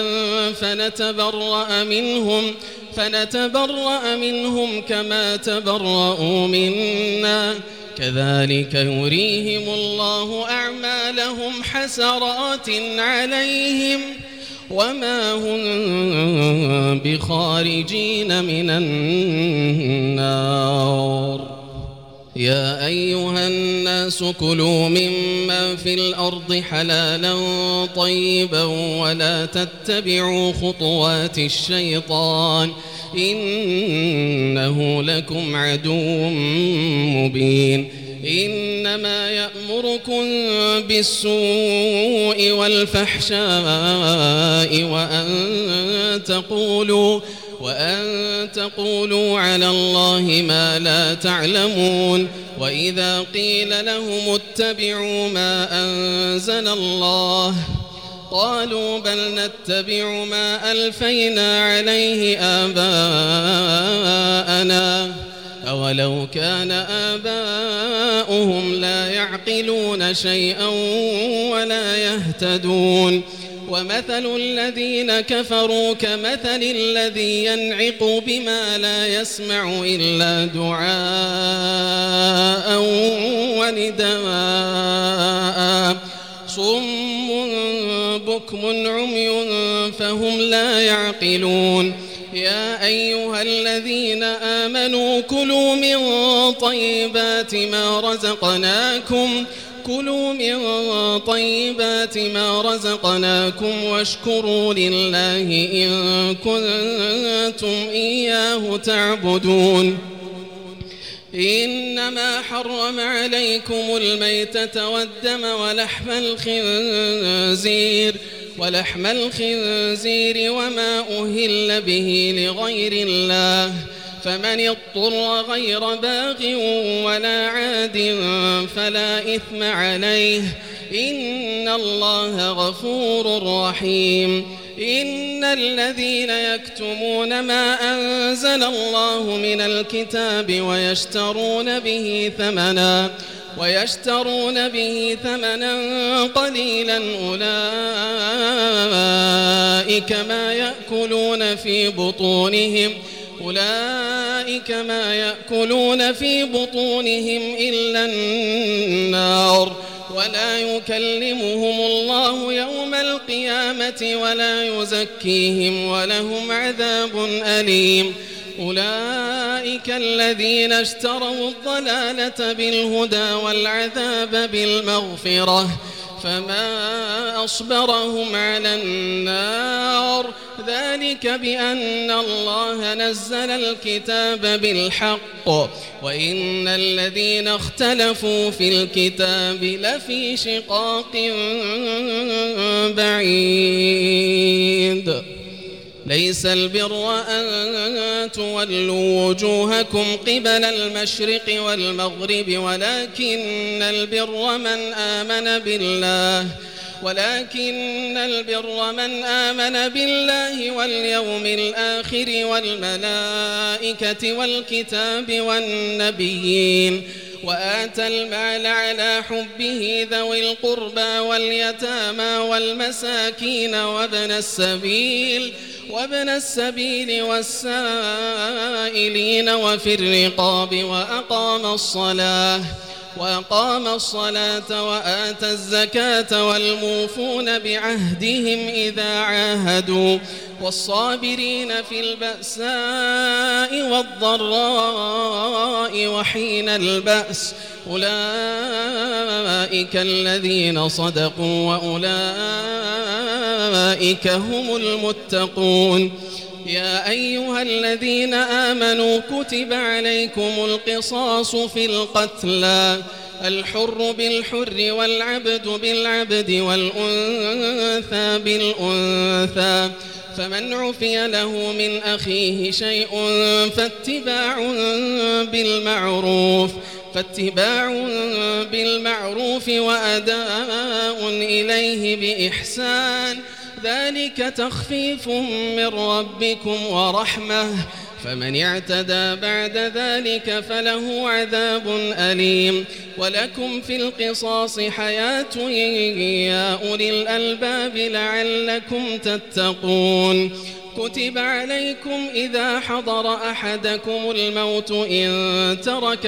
فنتبرأ منهم كما تبرأوا منا كذلك يريهم الله أعمالهم حسرات عليهم وما هم بخارجين من النار. يا أيها الناس كلوا مما في الأرض حلالا طيبا ولا تتبعوا خطوات الشيطان إنه لكم عدو مبين. إنما يأمركم بالسوء والفحشاء وأن تقولوا على الله ما لا تعلمون. وإذا قيل لهم اتبعوا ما أنزل الله قالوا بل نتبع ما ألفينا عليه آباءنا أولو كان آباؤهم لا يعقلون شيئا ولا يهتدون. ومثل الذين كفروا كمثل الذي ينعق بما لا يسمع إلا دعاء ونداء صم بكم عمي فهم لا يعقلون. يا أيها الذين آمنوا كلوا من طيبات ما رزقناكم واشكروا لله إن كنتم إياه تعبدون. إنما حرم عليكم الميتة والدم ولحم الخنزير وما أهل به لغير الله فمن اضطر غير باغ ولا عاد فلا إثم عليه إن الله غفور رحيم. إن الذين يكتمون ما أنزل الله من الكتاب ويشترون به ثمنا قليلا أولئك ما يأكلون في بطونهم إلا النار ولا يكلمهم الله يوم القيامة ولا يزكيهم ولهم عذاب أليم أولئك الذين اشتروا الضلالة بالهدى والعذاب بالمغفرة فما أصبرهم على النار ذلك بأن الله نزل الكتاب بالحق وإن الذين اختلفوا في الكتاب لفي شقاق بعيد ليس البر أن تولوا وجوهكم قبل المشرق والمغرب ولكن البر من آمن بالله واليوم الآخر والملائكة والكتاب والنبيين وآتى المال على حبه ذوي القربى واليتامى والمساكين وابن السبيل والسائلين وفي الرقاب وأقام الصلاة وآتى الزكاة والموفون بعهدهم إذا عاهدوا والصابرين في البأساء والضراء وحين البأس أولئك الذين صدقوا وأولئك هم المتقون يا أيها الذين آمنوا كتب عليكم القصاص في القتلى الحر بالحر والعبد بالعبد والأنثى بالأنثى فمن عفي له من أخيه شيء فاتباع بالمعروف وأداء إليه بإحسان ذلك تخفيف من ربكم ورحمة فمن اعتدى بعد ذلك فله عذاب أليم ولكم في القصاص حياة يا أولي الألباب لعلكم تتقون كتب عليكم إذا حضر أحدكم الموت إن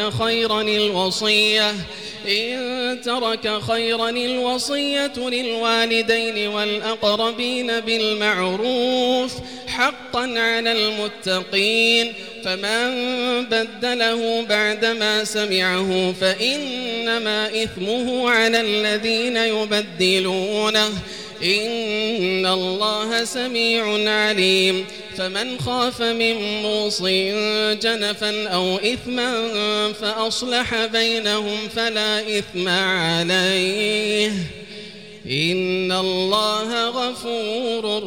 ترك خيرا الوصية للوالدين والأقربين بالمعروف حقا على المتقين فمن بدله بعدما سمعه فإنما إثمه على الذين يبدلونه إن الله سميع عليم فمن خاف من موص جنفا أو إثما فأصلح بينهم فلا إثم عليه إن الله غفور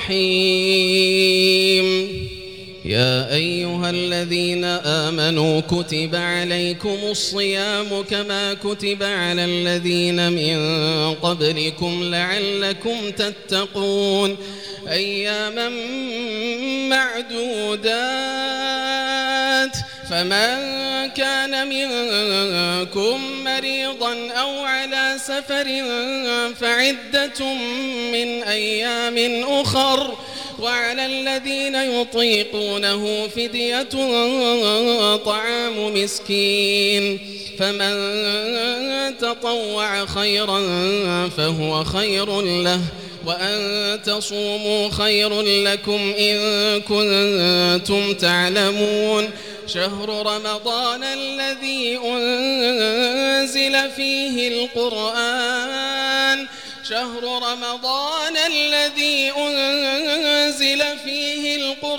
رحيم يا أيها الذين آمنوا كتب عليكم الصيام كما كتب على الذين من قبلكم لعلكم تتقون أياما معدودات فمن كان منكم مريضا أو على سفر فعدة من أيام أخر وعلى الذين يطيقونه فدية طعام مسكين فمن تطوع خيرا فهو خير له وأن تصوموا خير لكم إن كنتم تعلمون شهر رمضان الذي أنزل فيه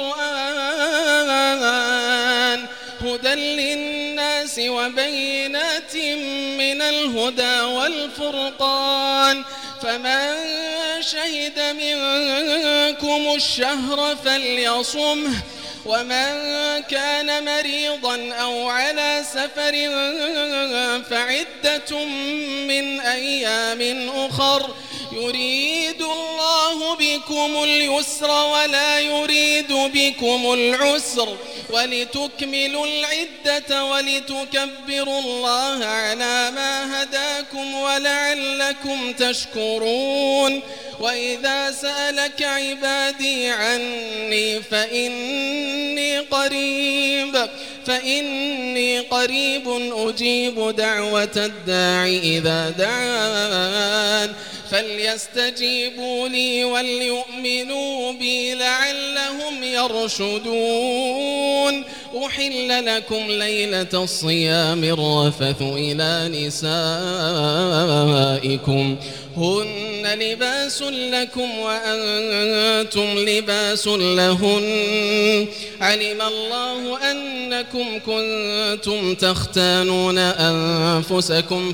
القرآن هدى للناس وبينات من الهدى والفرقان فمن شهد منكم الشهر فليصمه ومن كان مريضا أو على سفر فعدة من أيام أخر يريد الله بكم اليسر ولا يريد بكم العسر ولتكملوا العدة ولتكبروا الله على ما هداكم ولعلكم تشكرون وإذا سألك عبادي عني فإني قريب أجيب دعوة الداع إذا دعان فليستجيبوا لي وليؤمنوا بي لعلهم يرشدون. أحل لكم ليلة الصيام الرفث إلى نسائكم هن لباس لكم وأنتم لباس لهن علم الله أنكم كنتم تختانون أنفسكم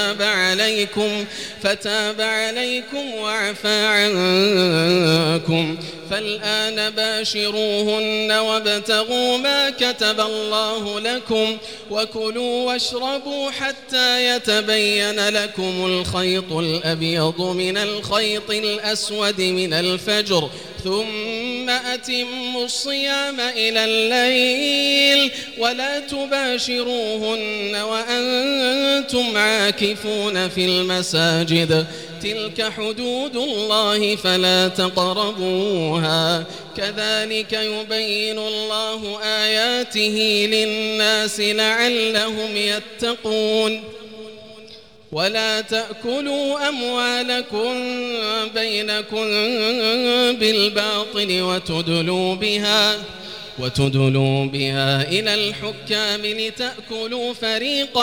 فتاب عليكم وعفى عنكم فالآن باشروهن وابتغوا ما كتب الله لكم وكلوا واشربوا حتى يتبين لكم الخيط الأبيض من الخيط الأسود من الفجر ثم أتموا الصيام إلى الليل ولا تباشروهن وأنتم عاكفون في المساجد تلك حدود الله فلا تقربوها كذلك يبين الله آياته للناس لعلهم يتقون. ولا تأكلوا أموالكم بينكم بالباطل وتدلوا بها إلى الحكام لتأكلوا فريقا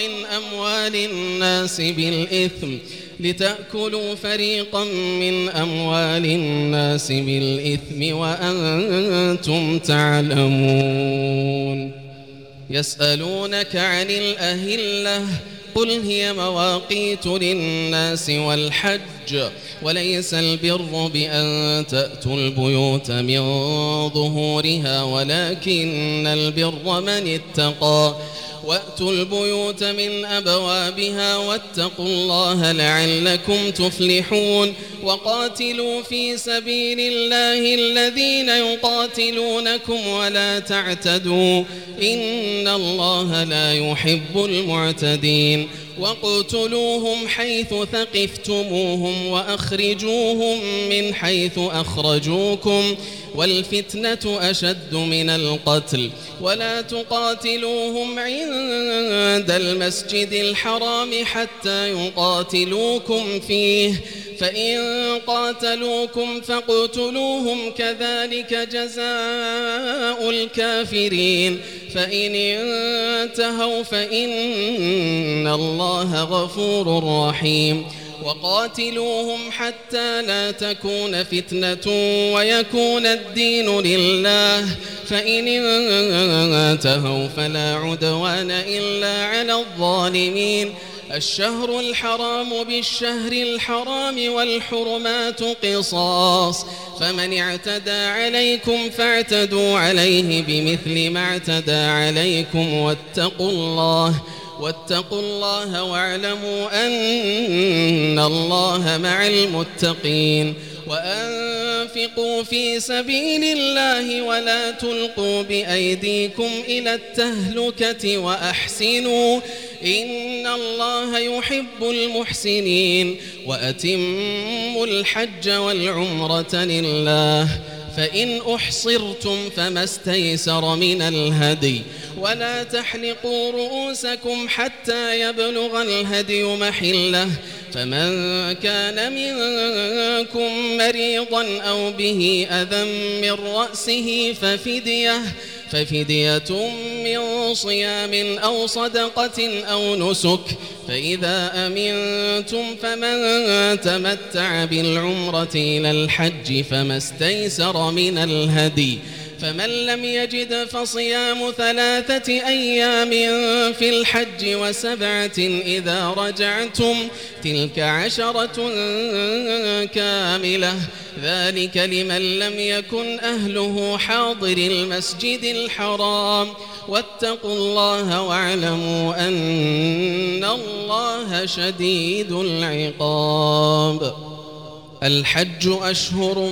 من أموال الناس بالإثم وأنتم تعلمون. يسألونك عن الأهلة قل هي مواقيت للناس والحج وليس البر بأن تأتوا البيوت من ظهورها ولكن البر من اتقى وأتوا البيوت من أبوابها واتقوا الله لعلكم تفلحون. وقاتلوا في سبيل الله الذين يقاتلونكم ولا تعتدوا إن الله لا يحب المعتدين. واقتلوهم حيث ثقفتموهم وأخرجوهم من حيث أخرجوكم والفتنة أشد من القتل ولا تقاتلوهم عند المسجد الحرام حتى يقاتلوكم فيه فإن قاتلوكم فاقتلوهم كذلك جزاء الكافرين فإن انتهوا فإن الله غفور رحيم. وقاتلوهم حتى لا تكون فتنة ويكون الدين لله فإن انتهوا فلا عدوان إلا على الظالمين. الشهر الحرام بالشهر الحرام والحرمات قصاص فمن اعتدى عليكم فاعتدوا عليه بمثل ما اعتدى عليكم واتقوا الله واعلموا أن الله مع المتقين. وأنفقوا في سبيل الله ولا تلقوا بأيديكم إلى التهلكة وأحسنوا إن الله يحب المحسنين. وأتموا الحج والعمرة لله فإن أحصرتم فما استيسر من الهدي ولا تحلقوا رؤوسكم حتى يبلغ الهدي محله فمن كان منكم مريضا أو به أذى من رأسه ففدية من صيام أو صدقة أو نسك فإذا أمنتم فمن تمتع بالعمرة إلى الحج فما استيسر من الهدي فمن لم يجد فصيام 3 أيام في الحج و7 إذا رجعتم تلك 10 كاملة ذلك لمن لم يكن أهله حاضر المسجد الحرام واتقوا الله واعلموا أن الله شديد العقاب. الحج أشهر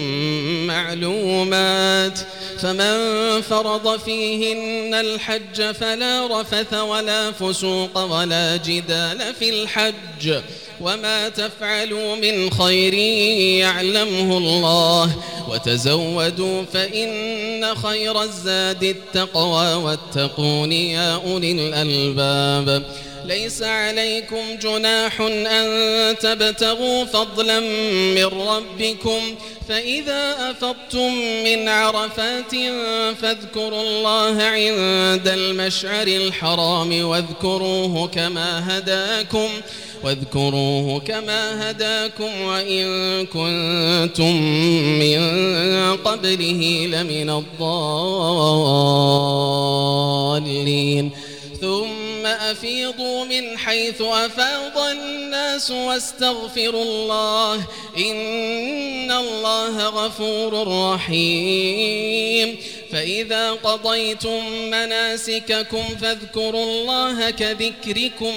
معلومات فمن فرض فيهن الحج فلا رفث ولا فسوق ولا جدال في الحج وما تفعلوا من خير يعلمه الله وتزودوا فإن خير الزاد التقوى واتقون يا أولي الألباب ليس عليكم جناح أن تبتغوا فضلا من ربكم فإذا أفضتم من عرفات فاذكروا الله عند المشعر الحرام واذكروه كما هداكم وإن كنتم من قبله لمن الضالين ثم أفيضوا من حيث أفاض الناس واستغفروا الله إن الله غفور رحيم فإذا قضيتم مناسككم فاذكروا الله كذكركم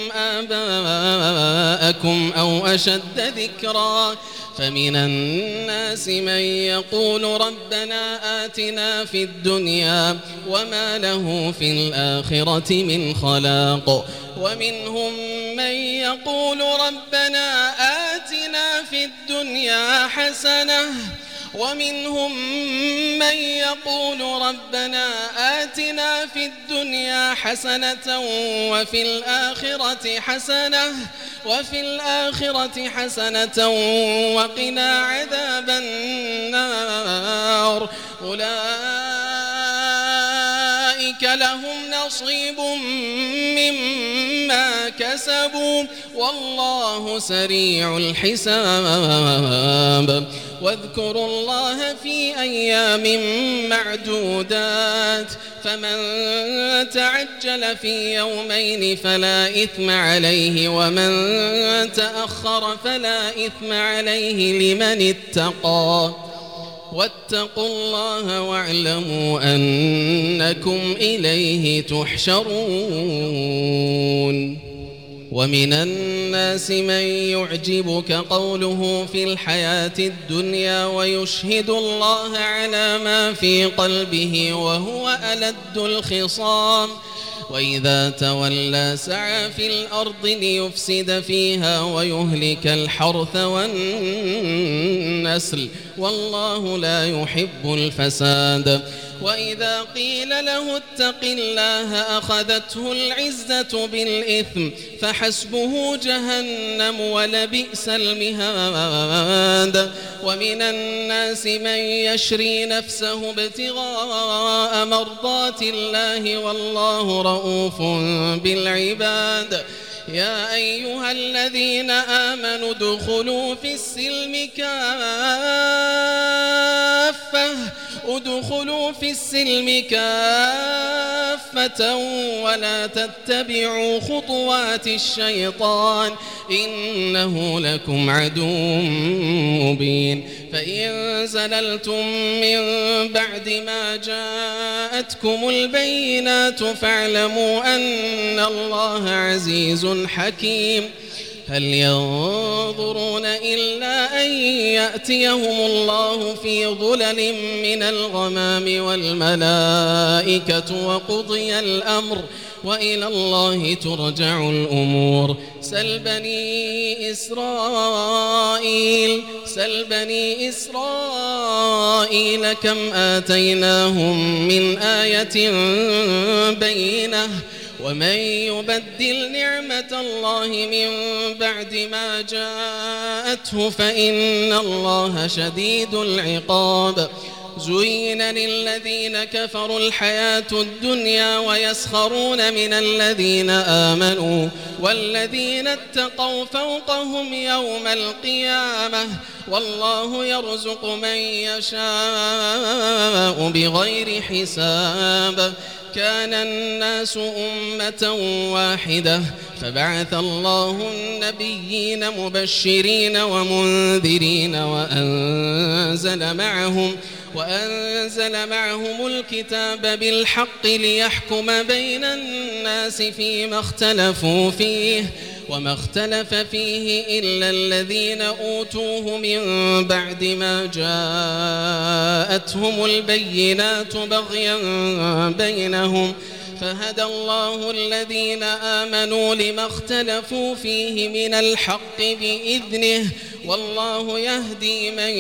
آباءكم أو أشد ذكرا فمن الناس من يقول ربنا آتنا في الدنيا وما له في الآخرة من خلاق ومنهم من يقول ربنا آتنا في الدنيا حسنة ومنهم من يقول ربنا آتنا في الدنيا حسنة وفي الآخرة حسنة وقنا عذاب النار أولئك لهم نصيب مما كسبوا والله سريع الحساب واذكروا الله في أيام معدودات فمن تعجل في يومين فلا إثم عليه ومن تأخر فلا إثم عليه لمن اتقى واتقوا الله واعلموا أنكم إليه تحشرون ومن الناس من يعجبك قوله في الحياة الدنيا ويشهد الله على ما في قلبه وهو ألد الخصام وإذا تولى سعى في الأرض ليفسد فيها ويهلك الحرث والنسل والله لا يحب الفساد وإذا قيل له اتق الله أخذته العزة بالإثم فحسبه جهنم ولبئس المهاد ومن الناس من يشري نفسه ابتغاء مرضات الله والله رؤوف بالعباد يا أيها الذين آمنوا ادخلوا في السلم كافة ولا تتبعوا خطوات الشيطان إنه لكم عدو مبين فإن زللتم من بعد ما جاءتكم البينات فاعلموا أن الله عزيز حكيم هل ينظرون إلا أن يأتيهم الله في ظلل من الغمام والملائكة وقضي الأمر وإلى الله ترجع الأمور سل بني إسرائيل كم آتيناهم من آية بينة ومن يبدل نعمة الله من بعد ما جاءته فإن الله شديد العقاب زين للذين كفروا الحياة الدنيا ويسخرون من الذين آمنوا والذين اتقوا فوقهم يوم القيامة والله يرزق من يشاء بغير حساب كان الناس أمة واحدة فبعث الله النبيين مبشرين ومنذرين وأنزل معهم الكتاب بالحق ليحكم بين الناس فيما اختلفوا فيه وما اختلف فيه إلا الذين أوتوه من بعد ما جاءتهم البينات بغيا بينهم فهدى الله الذين آمنوا لما اختلفوا فيه من الحق بإذنه والله يهدي من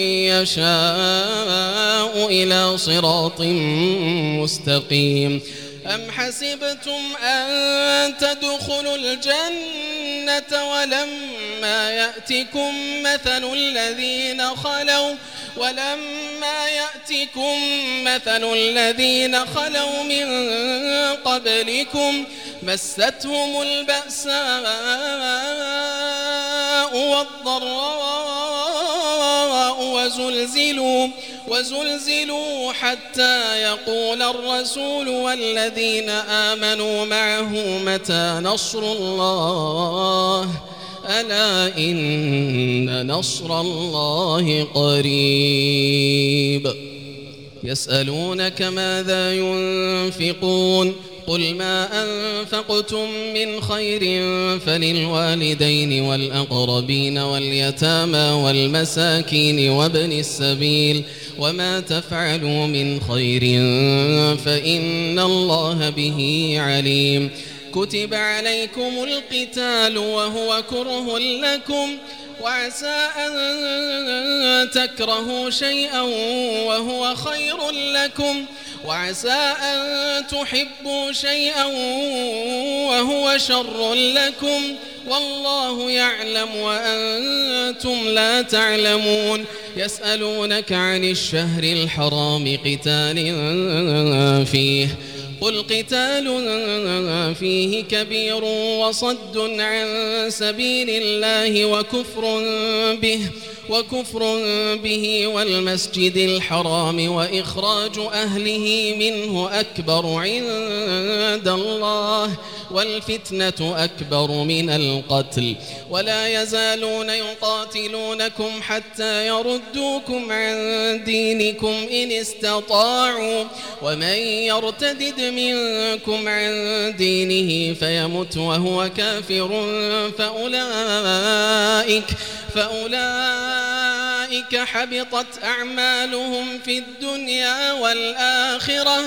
يشاء إلى صراط مستقيم. أم حسبتم أن تدخلوا الجنة ولما يأتكم مثل الذين خلوا من قبلكم مستهم البأساء والضراء وزلزلوا حتى يقول الرسول والذين آمنوا معه متى نصر الله ألا إن نصر الله قريب. يسألونك ماذا ينفقون قل ما أنفقتم من خير فللوالدين والأقربين واليتامى والمساكين وابن السبيل وما تفعلوا من خير فإن الله به عليم. كتب عليكم القتال وهو كره لكم وعسى أن تكرهوا شيئا وهو خير لكم وعسى أن تحبوا شيئا وهو شر لكم والله يعلم وأنتم لا تعلمون. يسألونك عن الشهر الحرام قتال فيه قل قتال فيه كبير وصد عن سبيل الله وكفر به والمسجد الحرام وإخراج أهله منه أكبر عند الله والفتنة أكبر من القتل ولا يزالون يقاتلونكم حتى يردوكم عن دينكم إن استطاعوا ومن يرتدد منكم عن دينه فيمت وهو كافر فأولئك حبطت أعمالهم في الدنيا والآخرة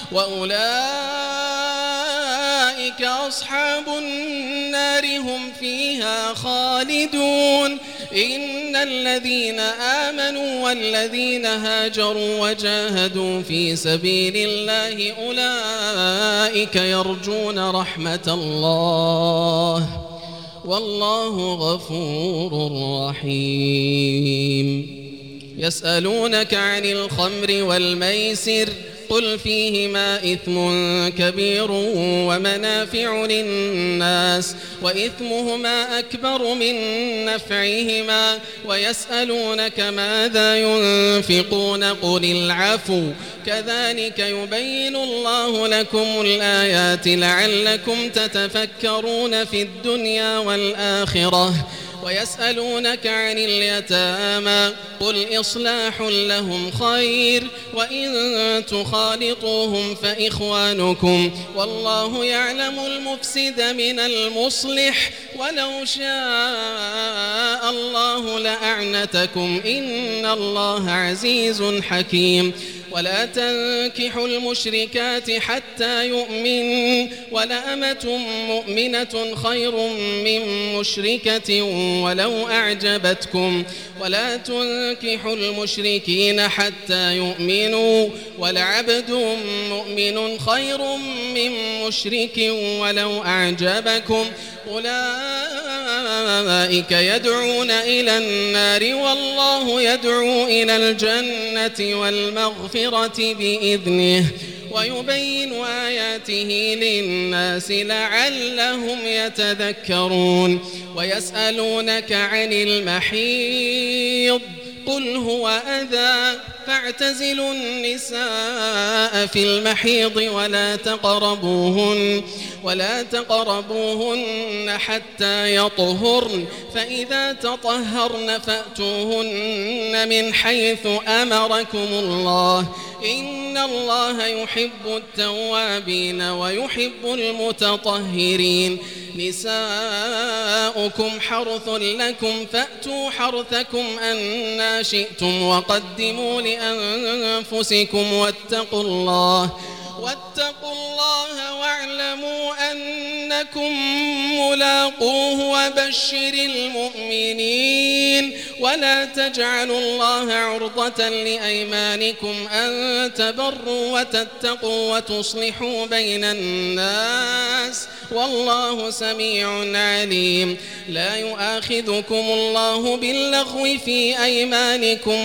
وأولئك أصحاب النار هم فيها خالدون. إن الذين آمنوا والذين هاجروا وجاهدوا في سبيل الله أولئك يرجون رحمة الله والله غفور رحيم. يسألونك عن الخمر والميسر قل فيهما إثم كبير ومنافع للناس وإثمهما أكبر من نفعهما ويسألونك ماذا ينفقون قل العفو كذلك يبين الله لكم الآيات لعلكم تتفكرون في الدنيا والآخرة. ويسألونك عن اليتامى قل إصلاح لهم خير وإن تخالطوهم فإخوانكم والله يعلم المفسد من المصلح ولو شاء الله لأعنتكم إن الله عزيز حكيم. ولا تنكحوا المشركات حتى يؤمنوا ولأمة مؤمنة خير من مشركة ولو أعجبتكم ولا تنكحوا المشركين حتى يؤمنوا ولعبد مؤمن خير من مشرك ولو أعجبكم أولئك يدعون إلى النار والله يدعو إلى الجنة والمغفرة بإذنه ويبين آياته للناس لعلهم يتذكرون. ويسألونك عن المحيض قل هو أذى فاعتزلوا النساء في المحيض ولا تقربوهن حتى يطهرن فإذا تطهرن فأتوهن من حيث أمركم الله إن الله يحب التوابين ويحب المتطهرين. نساؤكم حرث لكم فأتوا حرثكم أنى شئتم وقدموا لأنفسكم واتقوا الله واعلموا أنكم ملاقوه وبشر المؤمنين ولا تجعلوا الله عرضة لأيمانكم أن تبروا وتتقوا وتصلحوا بين الناس والله سميع عليم. لا يؤاخذكم الله باللغو في أيمانكم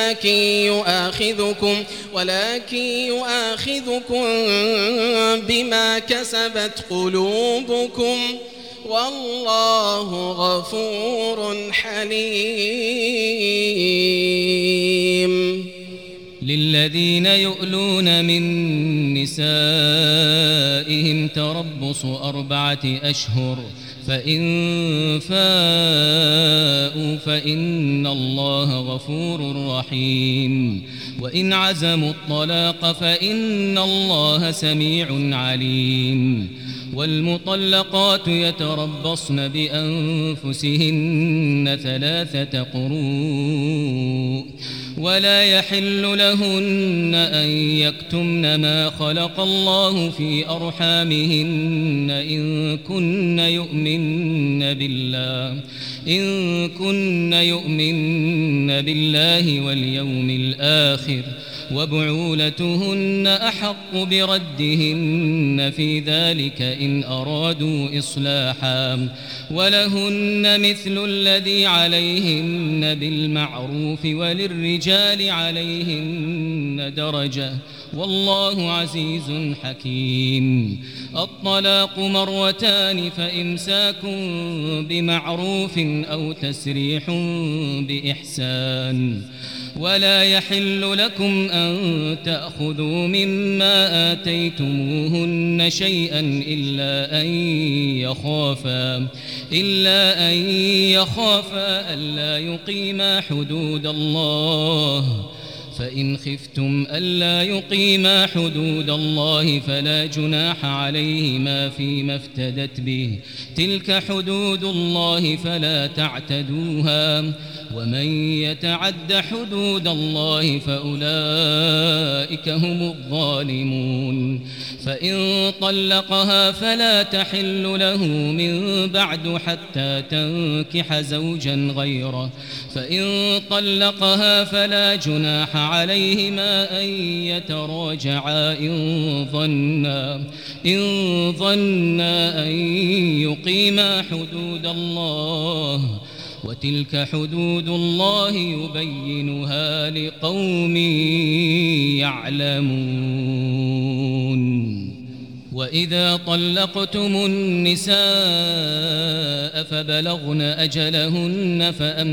ولكن يؤاخذكم بما كسبت قلوبكم والله غفور حليم. للذين يؤلون من نسائهم تربص 4 أشهر فإن فاءوا فإن الله غفور رحيم. وإن عزموا الطلاق فإن الله سميع عليم. والمطلقات يتربصن بأنفسهن 3 قروء ولا يحل لهن أن يكتمن ما خلق الله في أرحامهن إن كن يؤمن بالله واليوم الآخر وبعولتهن أحق بردهن في ذلك إن أرادوا إصلاحا ولهن مثل الذي عليهن بالمعروف وللرجال عليهن درجة والله عزيز حكيم. الطلاق 2 فإمساك بمعروف أو تسريح بإحسان. ولا يحل لكم أن تأخذوا مما آتيتموهن شيئا إلا أن يخافا ألا يقيما حدود الله. فإن خفتم ألا يقيما حدود الله فلا جناح عليهما فيما افتدت به تلك حدود الله فلا تعتدوها ومن يتعد حدود الله فأولئك هم الظالمون. فإن طلقها فلا تحل له من بعد حتى تنكح زوجا غيره. فإن طلقها فلا جناح عليهما أن يتراجعا إن ظنا أن يقيما حدود الله وتلك حدود الله يبينها لقوم يعلمون. وإذا طلقتم النساء فبلغن أجلهن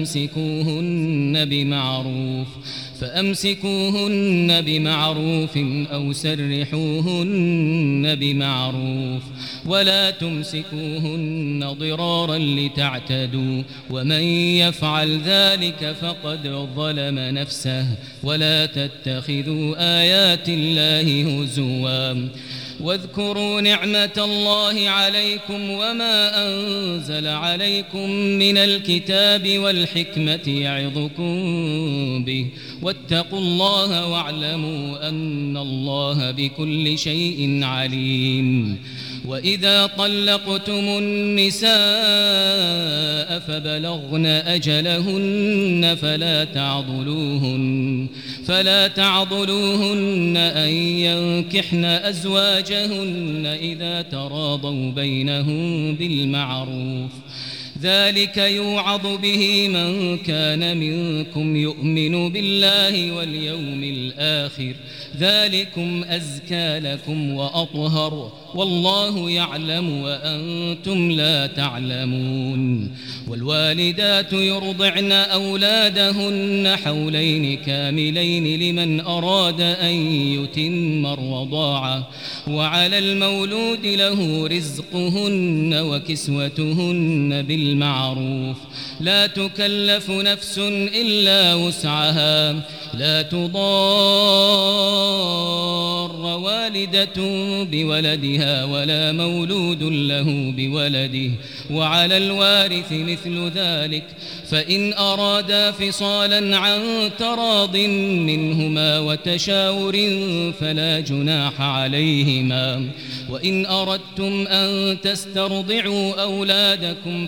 فأمسكوهن بمعروف أو سرحوهن بمعروف ولا تمسكوهن ضرارا لتعتدوا ومن يفعل ذلك فقد ظلم نفسه. ولا تتخذوا آيات الله هزوا واذكروا نعمة الله عليكم وما أنزل عليكم من الكتاب والحكمة يعظكم به واتقوا الله واعلموا أن الله بكل شيء عليم. وإذا طلقتم النساء فبلغن أجلهن فلا تعضلوهن أن ينكحن أزواجهن إذا تراضوا بينهم بالمعروف. ذلك يوعظ به من كان منكم يؤمن بالله واليوم الآخر ذلكم أزكى لكم وأطهر والله يعلم وأنتم لا تعلمون. والوالدات يرضعن أولادهن حولين كاملين لمن أراد أن يتم الرضاعة وعلى المولود له رزقهن وكسوتهن بالمعروف لا تكلف نفس إلا وسعها لا تضار والدة بولدها بولدها ولا مولود له بولده، وعلى الوارث مثل ذلك، فإن أرادا فصالا عن تراض منهما وتشاور فلا جناح عليهما. وإن أردتم أن تسترضعوا أولادكم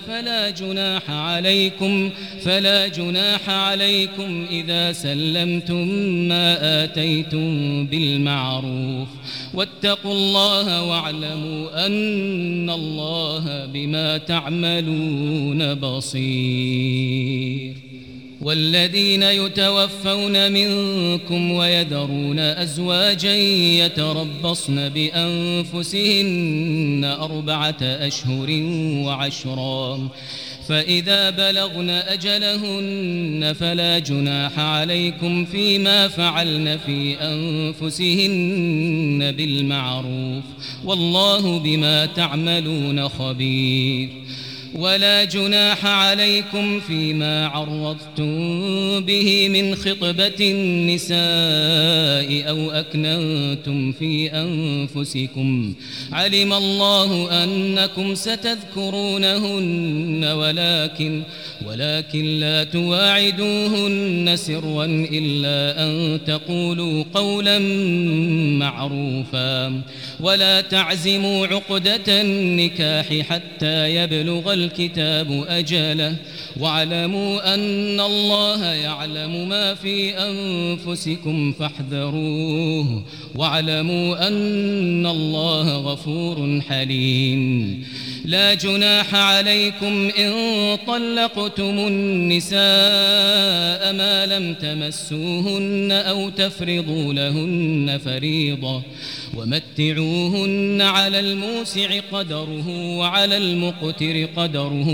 فلا جناح عليكم إذا سلمتم ما آتيتم بالمعروف، واتقوا الله واعلموا أن الله بما تعملون بصير. والذين يتوفون منكم ويذرون أزواجا يتربصن بأنفسهن 4 أشهر وعشرا، فإذا بلغن أجلهن فلا جناح عليكم فيما فعلن في أنفسهن بالمعروف، والله بما تعملون خبير. ولا جناح عليكم فيما عرضتم به من خطبة النساء أو أكننتم في أنفسكم، علم الله أنكم ستذكرونهن ولكن لا تواعدوهن سرا إلا أن تقولوا قولا معروفا، ولا تعزموا عقدة النكاح حتى يبلغ الكتاب أجله، واعلموا أن الله يعلم ما في أنفسكم فاحذروه، واعلموا أن الله غفور حليم. لا جناح عليكم إن طلقتم النساء ما لم تمسوهن أو تفرضوا لهن فريضة، ومتعوهن على الموسع قدره وعلى المقتر قدره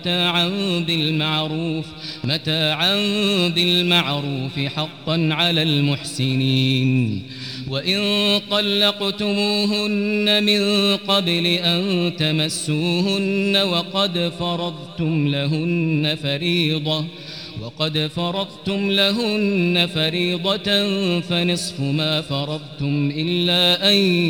متاعا بالمعروف حقا على المحسنين. وإن طلقتموهن من قبل أن تمسوهن وقد فرضتم لهن فريضة فنصف ما فرضتم إلا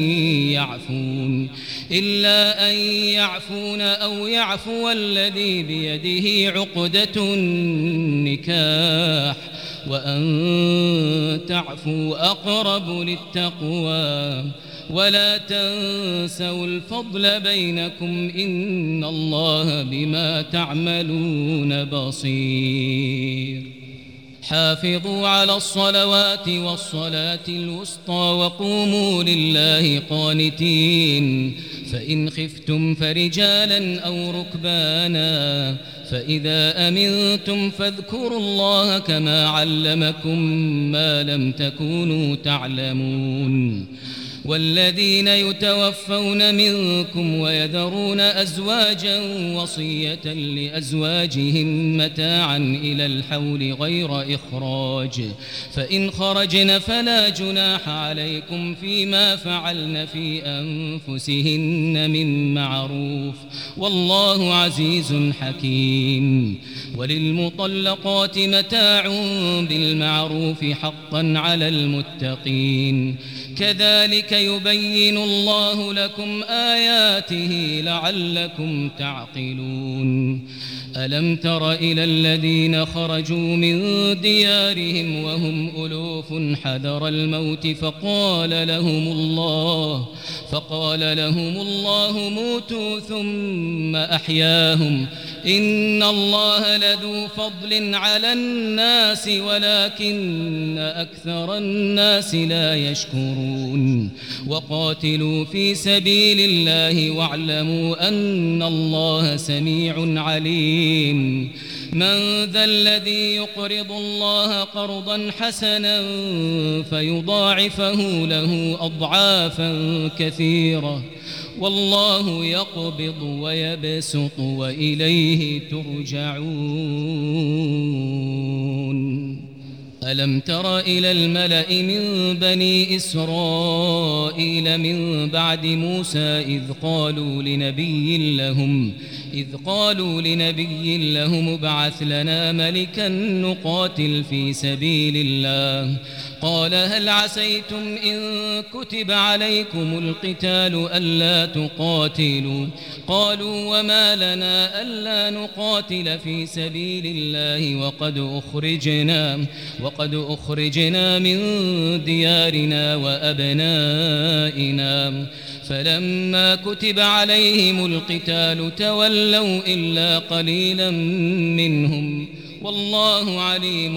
أن يعفون أو يعفو الذي بيده عقدة النكاح، وأن تعفوا أقرب للتقوى، ولا تنسوا الفضل بينكم إن الله بما تعملون بصير. حافظوا على الصلوات والصلاة الوسطى وقوموا لله قانتين، فإن خفتم فرجالا أو ركبانا، فإذا أمنتم فاذكروا الله كما علمكم ما لم تكونوا تعلمون. والذين يتوفون منكم ويذرون أزواجا وصية لأزواجهم متاعا إلى الحول غير إخراج، فإن خرجن فلا جناح عليكم فيما فعلن في أنفسهن من معروف، والله عزيز حكيم. وللمطلقات متاع بالمعروف حقا على المتقين، كذلك يبين الله لكم آياته لعلكم تعقلون. ألم تر إلى الذين خرجوا من ديارهم وهم ألوف حذر الموت فقال لهم الله موتوا ثم أحياهم، إن الله لذو فضل على الناس ولكن أكثر الناس لا يشكرون. وقاتلوا في سبيل الله واعلموا أن الله سميع عليم. من ذا الذي يقرض الله قرضا حسنا فيضاعفه له أضعافا كثيرة، والله يقبض ويبسط وإليه ترجعون. ألم تر إلى الملأ من بني إسرائيل من بعد موسى إذ إذ قالوا لنبي له مبعث لنا ملكا نقاتل في سبيل الله قال هل عسيتم إن كتب عليكم القتال ألا تقاتلوا قالوا وما لنا ألا نقاتل في سبيل الله وقد أخرجنا من ديارنا وأبنائنا فلما كتب عليهم القتال تولوا إلا قليلا منهم والله عليم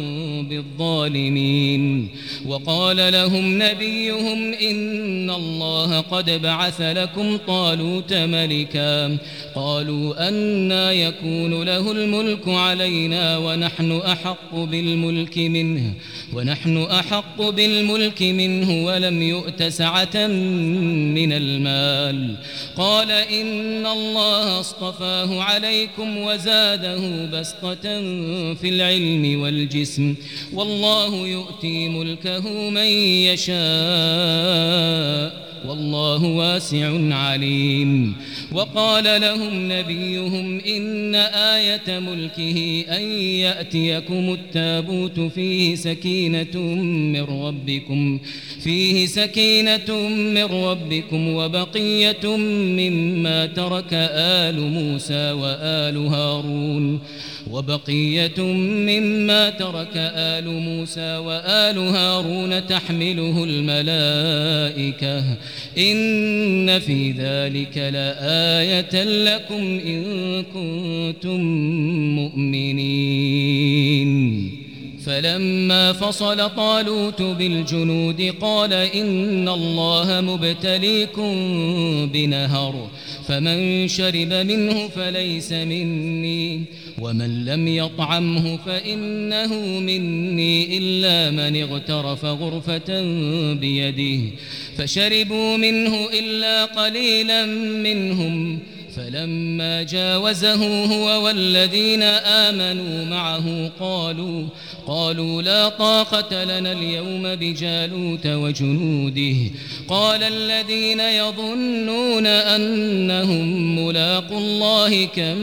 بالظالمين وقال لهم نبيهم إن الله قد بعث لكم طالوت ملكا قالوا أنى يكون له الملك علينا ونحن أحق بالملك منه ولم يؤت سعة من المال قال إن الله اصطفاه عليكم وزاده بسطة في العلم والجسم والله يؤتي ملكه من يشاء والله واسع عليم وقال لهم نبيهم إن آية ملكه أن يأتيكم التابوت فيه سكينة من ربكم وبقية مما ترك آل موسى وآل هارون تحمله الملائكة إن في ذلك لآية لكم إن كنتم مؤمنين فلما فصل طالوت بالجنود قال إن الله مبتليكم بنهر فمن شرب منه فليس مني ومن لم يطعمه فإنه مني إلا من اغترف غرفة بيده فشربوا منه إلا قليلا منهم فلما جاوزه هو والذين آمنوا معه قالوا لا طاقة لنا اليوم بجالوت وجنوده قال الذين يظنون أنهم ملاقوا الله كم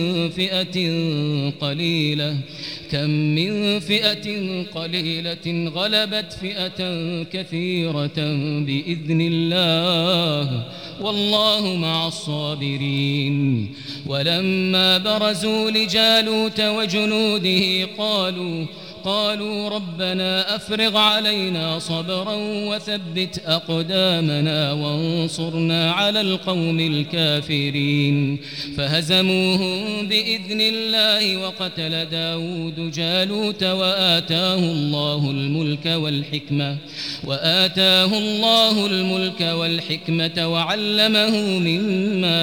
من فئة قليلة غلبت فئة كثيرة بإذن الله والله مع الصابرين ولما برزوا لجالوت وجنوده قالوا ربنا أفرغ علينا صبرا وثبت أقدامنا وانصرنا على القوم الكافرين فهزموهم بإذن الله وقتل داود جالوت وآتاه الله الملك والحكمة وعلمه مما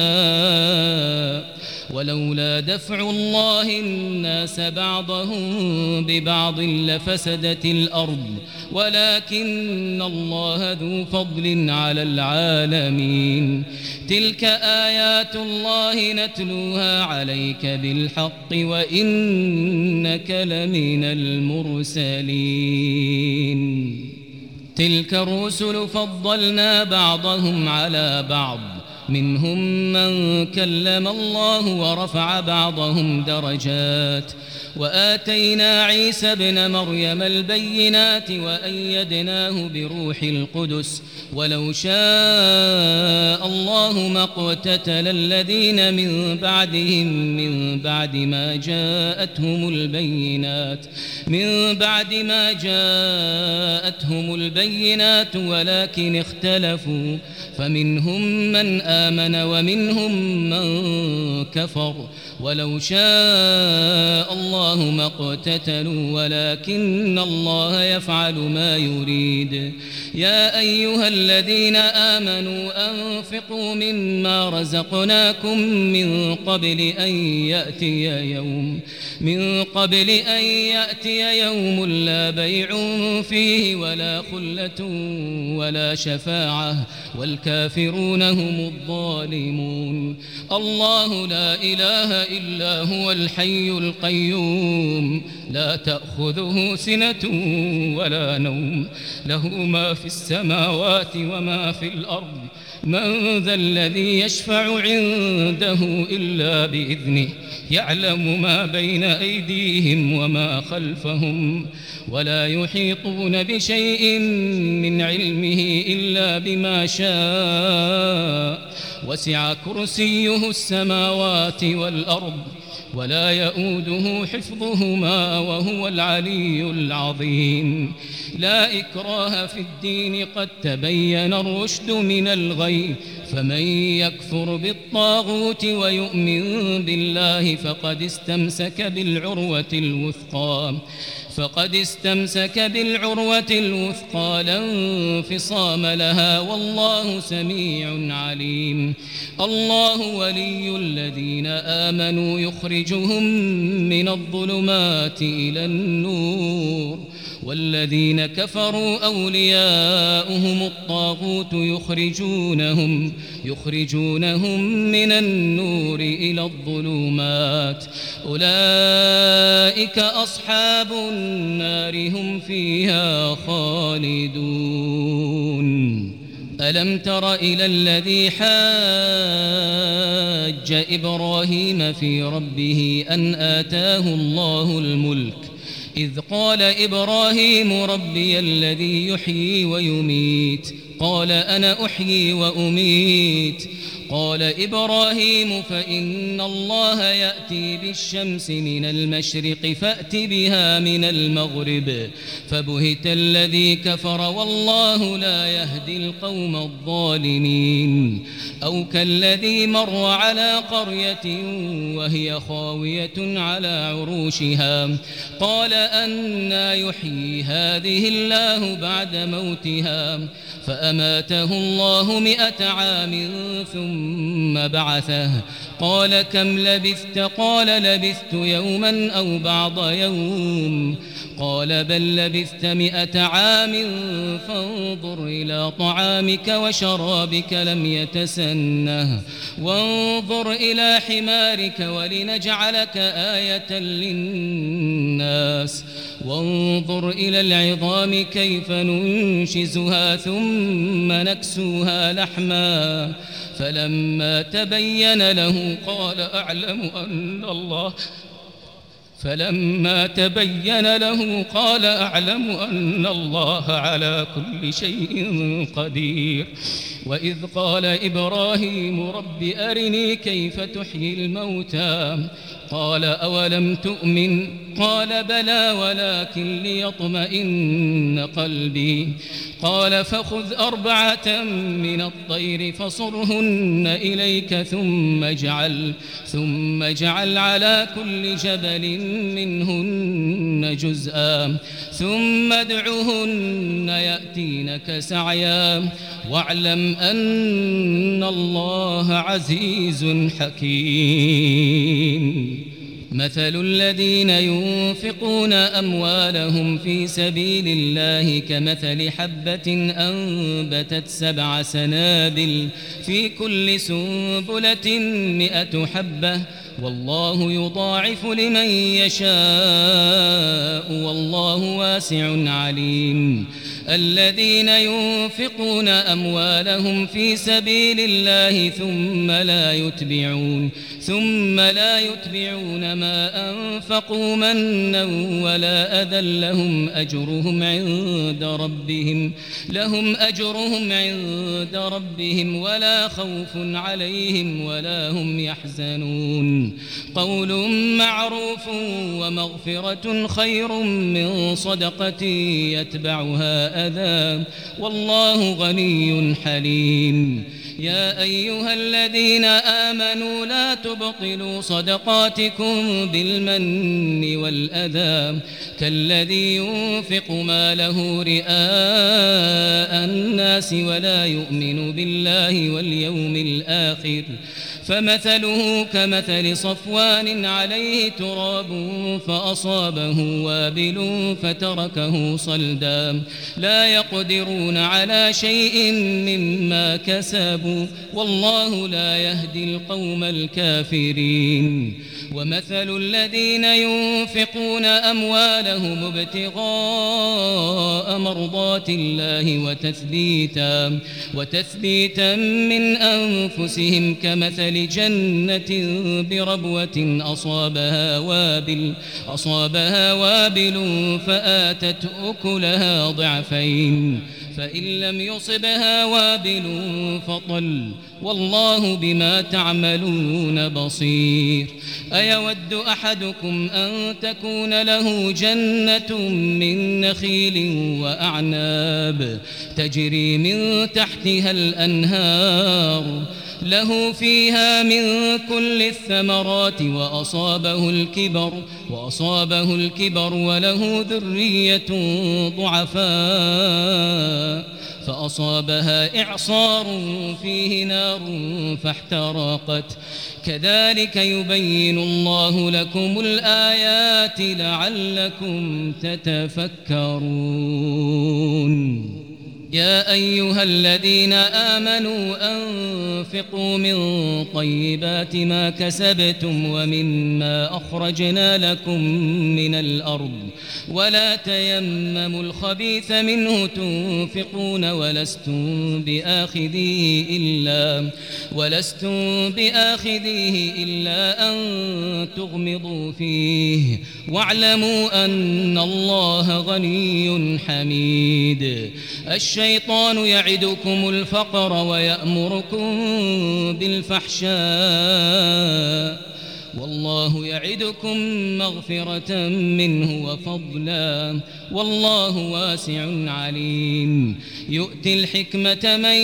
يشاء ولولا دفع الله الناس بعضهم ببعض لفسدت الأرض ولكن الله ذو فضل على العالمين تلك آيات الله نتلوها عليك بالحق وإنك لمن المرسلين تلك الرسل فضلنا بعضهم على بعض منهم من كلم الله ورفع بعضهم درجات وآتينا عيسى ابن مريم البينات وأيدناه بروح القدس ولو شاء الله ما اقتتل الذين من بعدهم من بعد ما جاءتهم البينات ولكن اختلفوا فمنهم من آمن ومنهم من كفر ولو شاء الله ما اقتتلوا ولكن الله يفعل ما يريد يا أيها الذين آمنوا أنفقوا مما رزقناكم من قبل أن يأتي يوم لا بيع فيه ولا خلة ولا شفاعة والكافرون هم الظالمون الله لا إله إلا هو الحي القيوم لا تأخذه سنة ولا نوم له ما في السماوات وما في الأرض من ذا الذي يشفع عنده إلا بإذنه يعلم ما بين أيديهم وما خلفهم ولا يحيطون بشيء من علمه إلا بما شاء وسع كرسيه السماوات والأرض ولا يؤوده حفظهما وهو العلي العظيم. لا إكراه في الدين قد تبين الرشد من الغي فمن يكفر بالطاغوت ويؤمن بالله فقد استمسك بالعروة الوثقى لا انفصام لها والله سميع عليم. الله ولي الذين آمنوا يخرجهم من الظلمات إلى النور والذين كفروا أولياؤهم الطاغوت يخرجونهم من النور إلى الظلمات أولئك أصحاب النار هم فيها خالدون. ألم تر إلى الذي حاج إبراهيم في ربه أن آتاه الله الملك إذ قال إبراهيم ربي الذي يحيي ويميت قال أنا أحيي وأميت قال إبراهيم فإن الله يأتي بالشمس من المشرق فأت بها من المغرب فبهت الذي كفر والله لا يهدي القوم الظالمين. أو كالذي مر على قرية وهي خاوية على عروشها قال أنى يحيي هذه الله بعد موتها فأماته الله 100 عام ثم بعثه قال كم لبثت قال لبثت يوما أو بعض يوم قال بل لبثت 100 عام فانظر إلى طعامك وشرابك لم يتسنه وانظر إلى حمارك ولنجعلك آية للناس وانظر إلى العظام كيف ننشزها ثم نكسوها لحما فلما تبين له قال أعلم أن الله على كل شيء قدير. وإذ قال إبراهيم رب أرني كيف تحيي الموتى قال أولم تؤمن قال بلى ولكن ليطمئن قلبي قال فخذ 4 من الطير فصرهن إليك ثم اجعل على كل جبل منهن جزءا ثم ادعهن يأتينك سعيا واعلم أن الله عزيز حكيم. مثل الذين ينفقون أموالهم في سبيل الله كمثل حبة أنبتت 7 سنابل في كل سنبلة 100 حبة والله يضاعف لمن يشاء والله واسع عليم. الذين ينفقون أموالهم في سبيل الله ثم لا يتبعون ما أنفقوا منا ولا أذى لهم أجرهم عند ربهم ولا خوف عليهم ولا هم يحزنون. قول معروف ومغفرة خير من صدقة يتبعها أذى والله غني حليم. يا أيها الذين آمنوا لا تبطلوا صدقاتكم بالمن والأذى كالذي ينفق ماله رئاء الناس ولا يؤمن بالله واليوم الآخر فمثله كمثل صفوان عليه تراب فأصابه وابل فتركه صلدا لا يقدرون على شيء مما كسبوا والله لا يهدي القوم الكافرين. ومثل الذين ينفقون أموالهم ابتغاء ابتغاء مرضات الله وتثبيتا من أنفسهم كمثل جنة بربوة أصابها وابل فآتت أكلها ضعفين فإن لم يصبها وابل فطل والله بما تعملون بصير أيود أحدكم أن تكون له جنة من نخيل وأعناب تجري من تحتها الأنهار له فيها من كل الثمرات وأصابه الكبر وله ذرية ضعفاء فأصابها إعصار فيه نار فاحترقت كذلك يبين الله لكم الآيات لعلكم تتفكرون يا أيها الذين آمنوا أنفقوا من طيبات ما كسبتم ومما أخرجنا لكم من الأرض ولا تيمموا الخبيث منه تنفقون ولستم بآخذيه إلا أن تغمضوا فيه واعلموا أن الله غني حميد الشيطان يعدكم الفقر ويأمركم بالفحشاء والله يعدكم مغفرة منه وفضلا والله واسع عليم يؤتي الحكمة من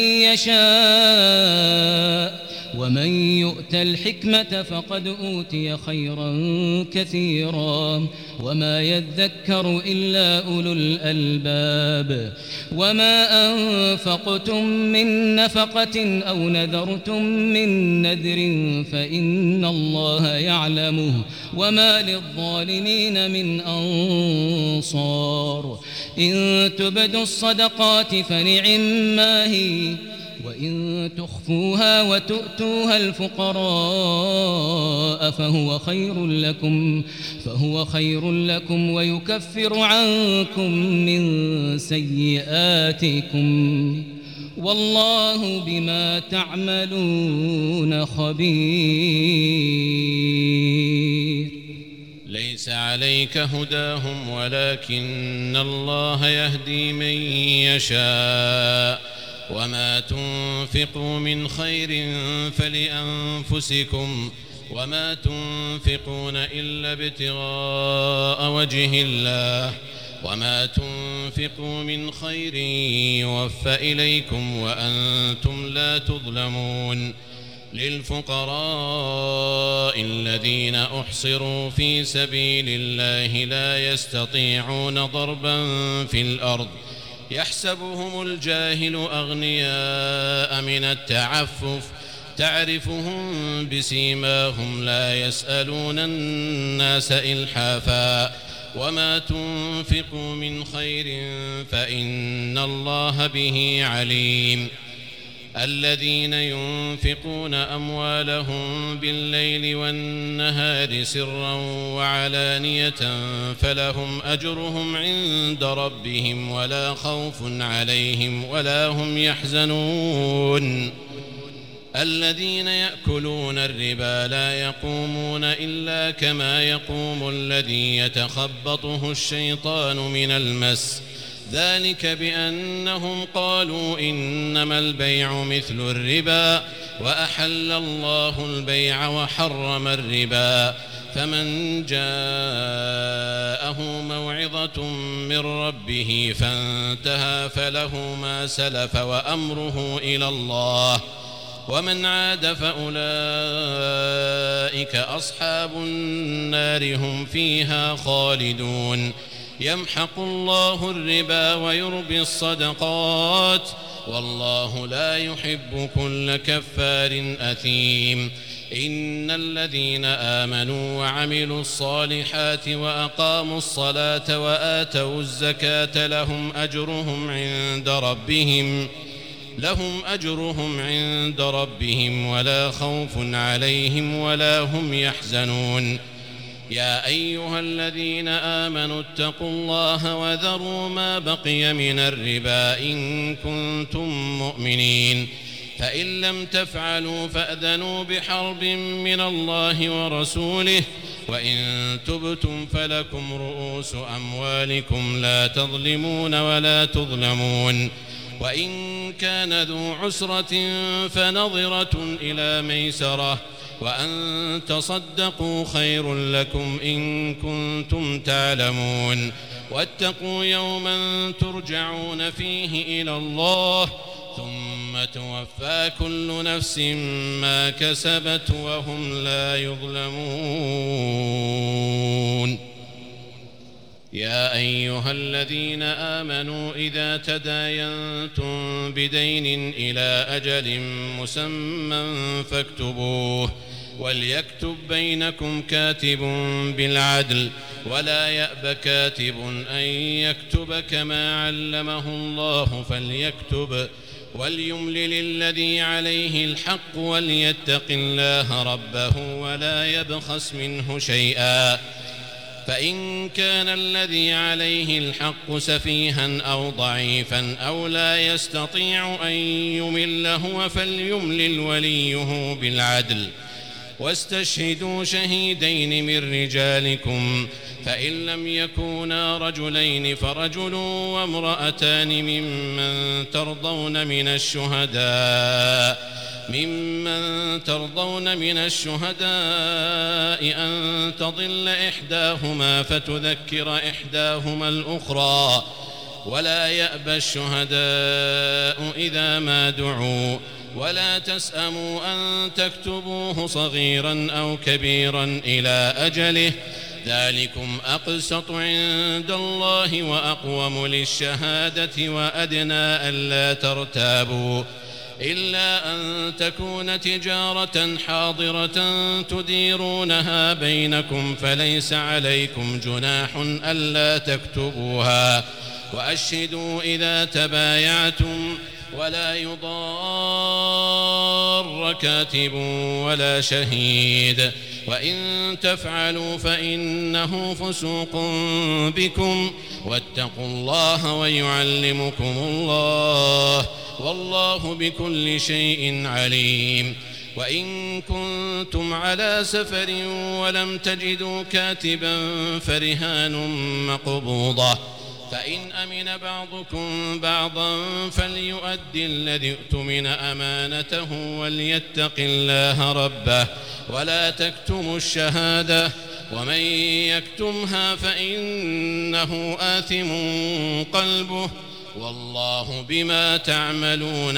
يشاء ومن يؤت الحكمة فقد أوتي خيرا كثيرا وما يذكر إلا أولو الألباب وما أنفقتم من نفقة أو نذرتم من نذر فإن الله يعلمه وما للظالمين من أنصار إن تبدوا الصدقات فنعما هي وإن تخفوها وتؤتوها الفقراء فهو خير لكم ويكفر عنكم من سيئاتكم والله بما تعملون خبير ليس عليك هداهم ولكن الله يهدي من يشاء وما تنفقوا من خير فلأنفسكم وما تنفقون إلا ابتغاء وجه الله وما تنفقوا من خير يوفى إليكم وأنتم لا تظلمون للفقراء الذين أحصروا في سبيل الله لا يستطيعون ضربا في الأرض يحسبهم الجاهل أغنياء من التعفف تعرفهم بسيماهم لا يسألون الناس إلحافا وما تنفقوا من خير فإن الله به عليم الذين ينفقون أموالهم بالليل والنهار سرا وعلانية فلهم أجرهم عند ربهم ولا خوف عليهم ولا هم يحزنون الذين يأكلون الربا لا يقومون إلا كما يقوم الذي يتخبطه الشيطان من المس ذلك بأنهم قالوا إنما البيع مثل الربا وأحل الله البيع وحرم الربا فمن جاءه موعظة من ربه فانتهى فله ما سلف وأمره إلى الله ومن عاد فأولئك أصحاب النار هم فيها خالدون يمحق الله الربا ويربي الصدقات والله لا يحب كل كفار أثيم إن الذين آمنوا وعملوا الصالحات وأقاموا الصلاة وآتوا الزكاة لهم أجرهم عند ربهم ولا خوف عليهم ولا هم يحزنون يا أيها الذين آمنوا اتقوا الله وذروا ما بقي من الربا إن كنتم مؤمنين فإن لم تفعلوا فأذنوا بحرب من الله ورسوله وإن تبتم فلكم رؤوس أموالكم لا تظلمون ولا تظلمون وإن كان ذو عسرة فنظرة إلى ميسرة وأن تصدقوا خير لكم إن كنتم تعلمون واتقوا يوما ترجعون فيه إلى الله ثم توفى كل نفس ما كسبت وهم لا يظلمون يا أيها الذين آمنوا إذا تداينتم بدين إلى أجل مسمى فاكتبوه وليكتب بينكم كاتب بالعدل ولا يأب كاتب أن يكتب كما علمه الله فليكتب وليملل الذي عليه الحق وليتق الله ربه ولا يبخس منه شيئا فإن كان الذي عليه الحق سفيها أو ضعيفا أو لا يستطيع أن يمل هو فليملل وليه بالعدل واستشهدوا شهيدين من رجالكم فإن لم يكونا رجلين فرجل وامرأتان ممن ترضون من الشهداء أن تضل إحداهما فتذكر إحداهما الأخرى ولا يأبى الشهداء إذا ما دعوا ولا تسأموا أن تكتبوه صغيرا أو كبيرا إلى أجله ذلكم أقسط عند الله وأقوم للشهادة وأدنى ألا ترتابوا إلا أن تكون تجارة حاضرة تديرونها بينكم فليس عليكم جناح ألا تكتبوها وأشهدوا إذا تبايعتم ولا يضار كاتب ولا شهيد وإن تفعلوا فإنه فسوق بكم واتقوا الله ويعلمكم الله والله بكل شيء عليم وإن كنتم على سفر ولم تجدوا كاتبا فرهان مقبوضة فإن أمن بعضكم بعضا فليؤدي الذي اؤتمن أمانته وليتق الله ربه ولا تكتموا الشهادة ومن يكتمها فإنه آثم قلبه والله بما تعملون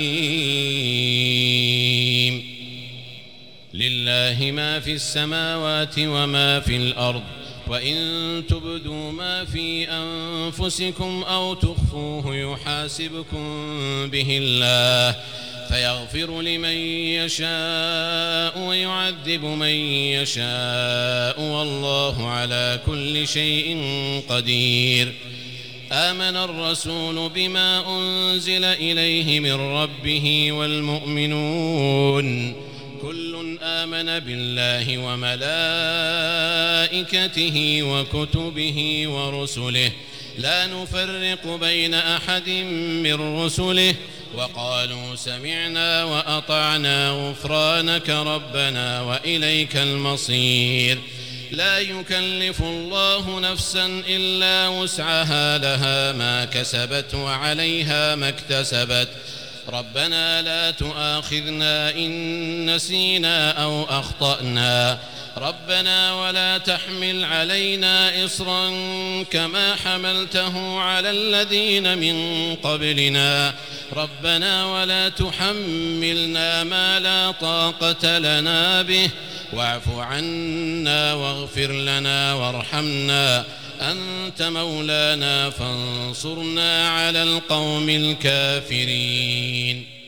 عليم لله ما في السماوات وما في الأرض وإن تبدوا ما في أنفسكم أو تخفوه يحاسبكم به الله فيغفر لمن يشاء ويعذب من يشاء والله على كل شيء قدير آمن الرسول بما أنزل إليه من ربه والمؤمنون كل آمن بالله وملائكته وكتبه ورسله لا نفرق بين أحد من رسله وقالوا سمعنا وأطعنا غفرانك ربنا وإليك المصير لا يكلف الله نفسا إلا وسعها لها ما كسبت وعليها ما اكتسبت ربنا لا تؤاخذنا إن نسينا أو أخطأنا ربنا ولا تحمل علينا إصرا كما حملته على الذين من قبلنا ربنا ولا تحملنا ما لا طاقة لنا به واعف عنا واغفر لنا وارحمنا أنت مولانا فانصرنا على القوم الكافرين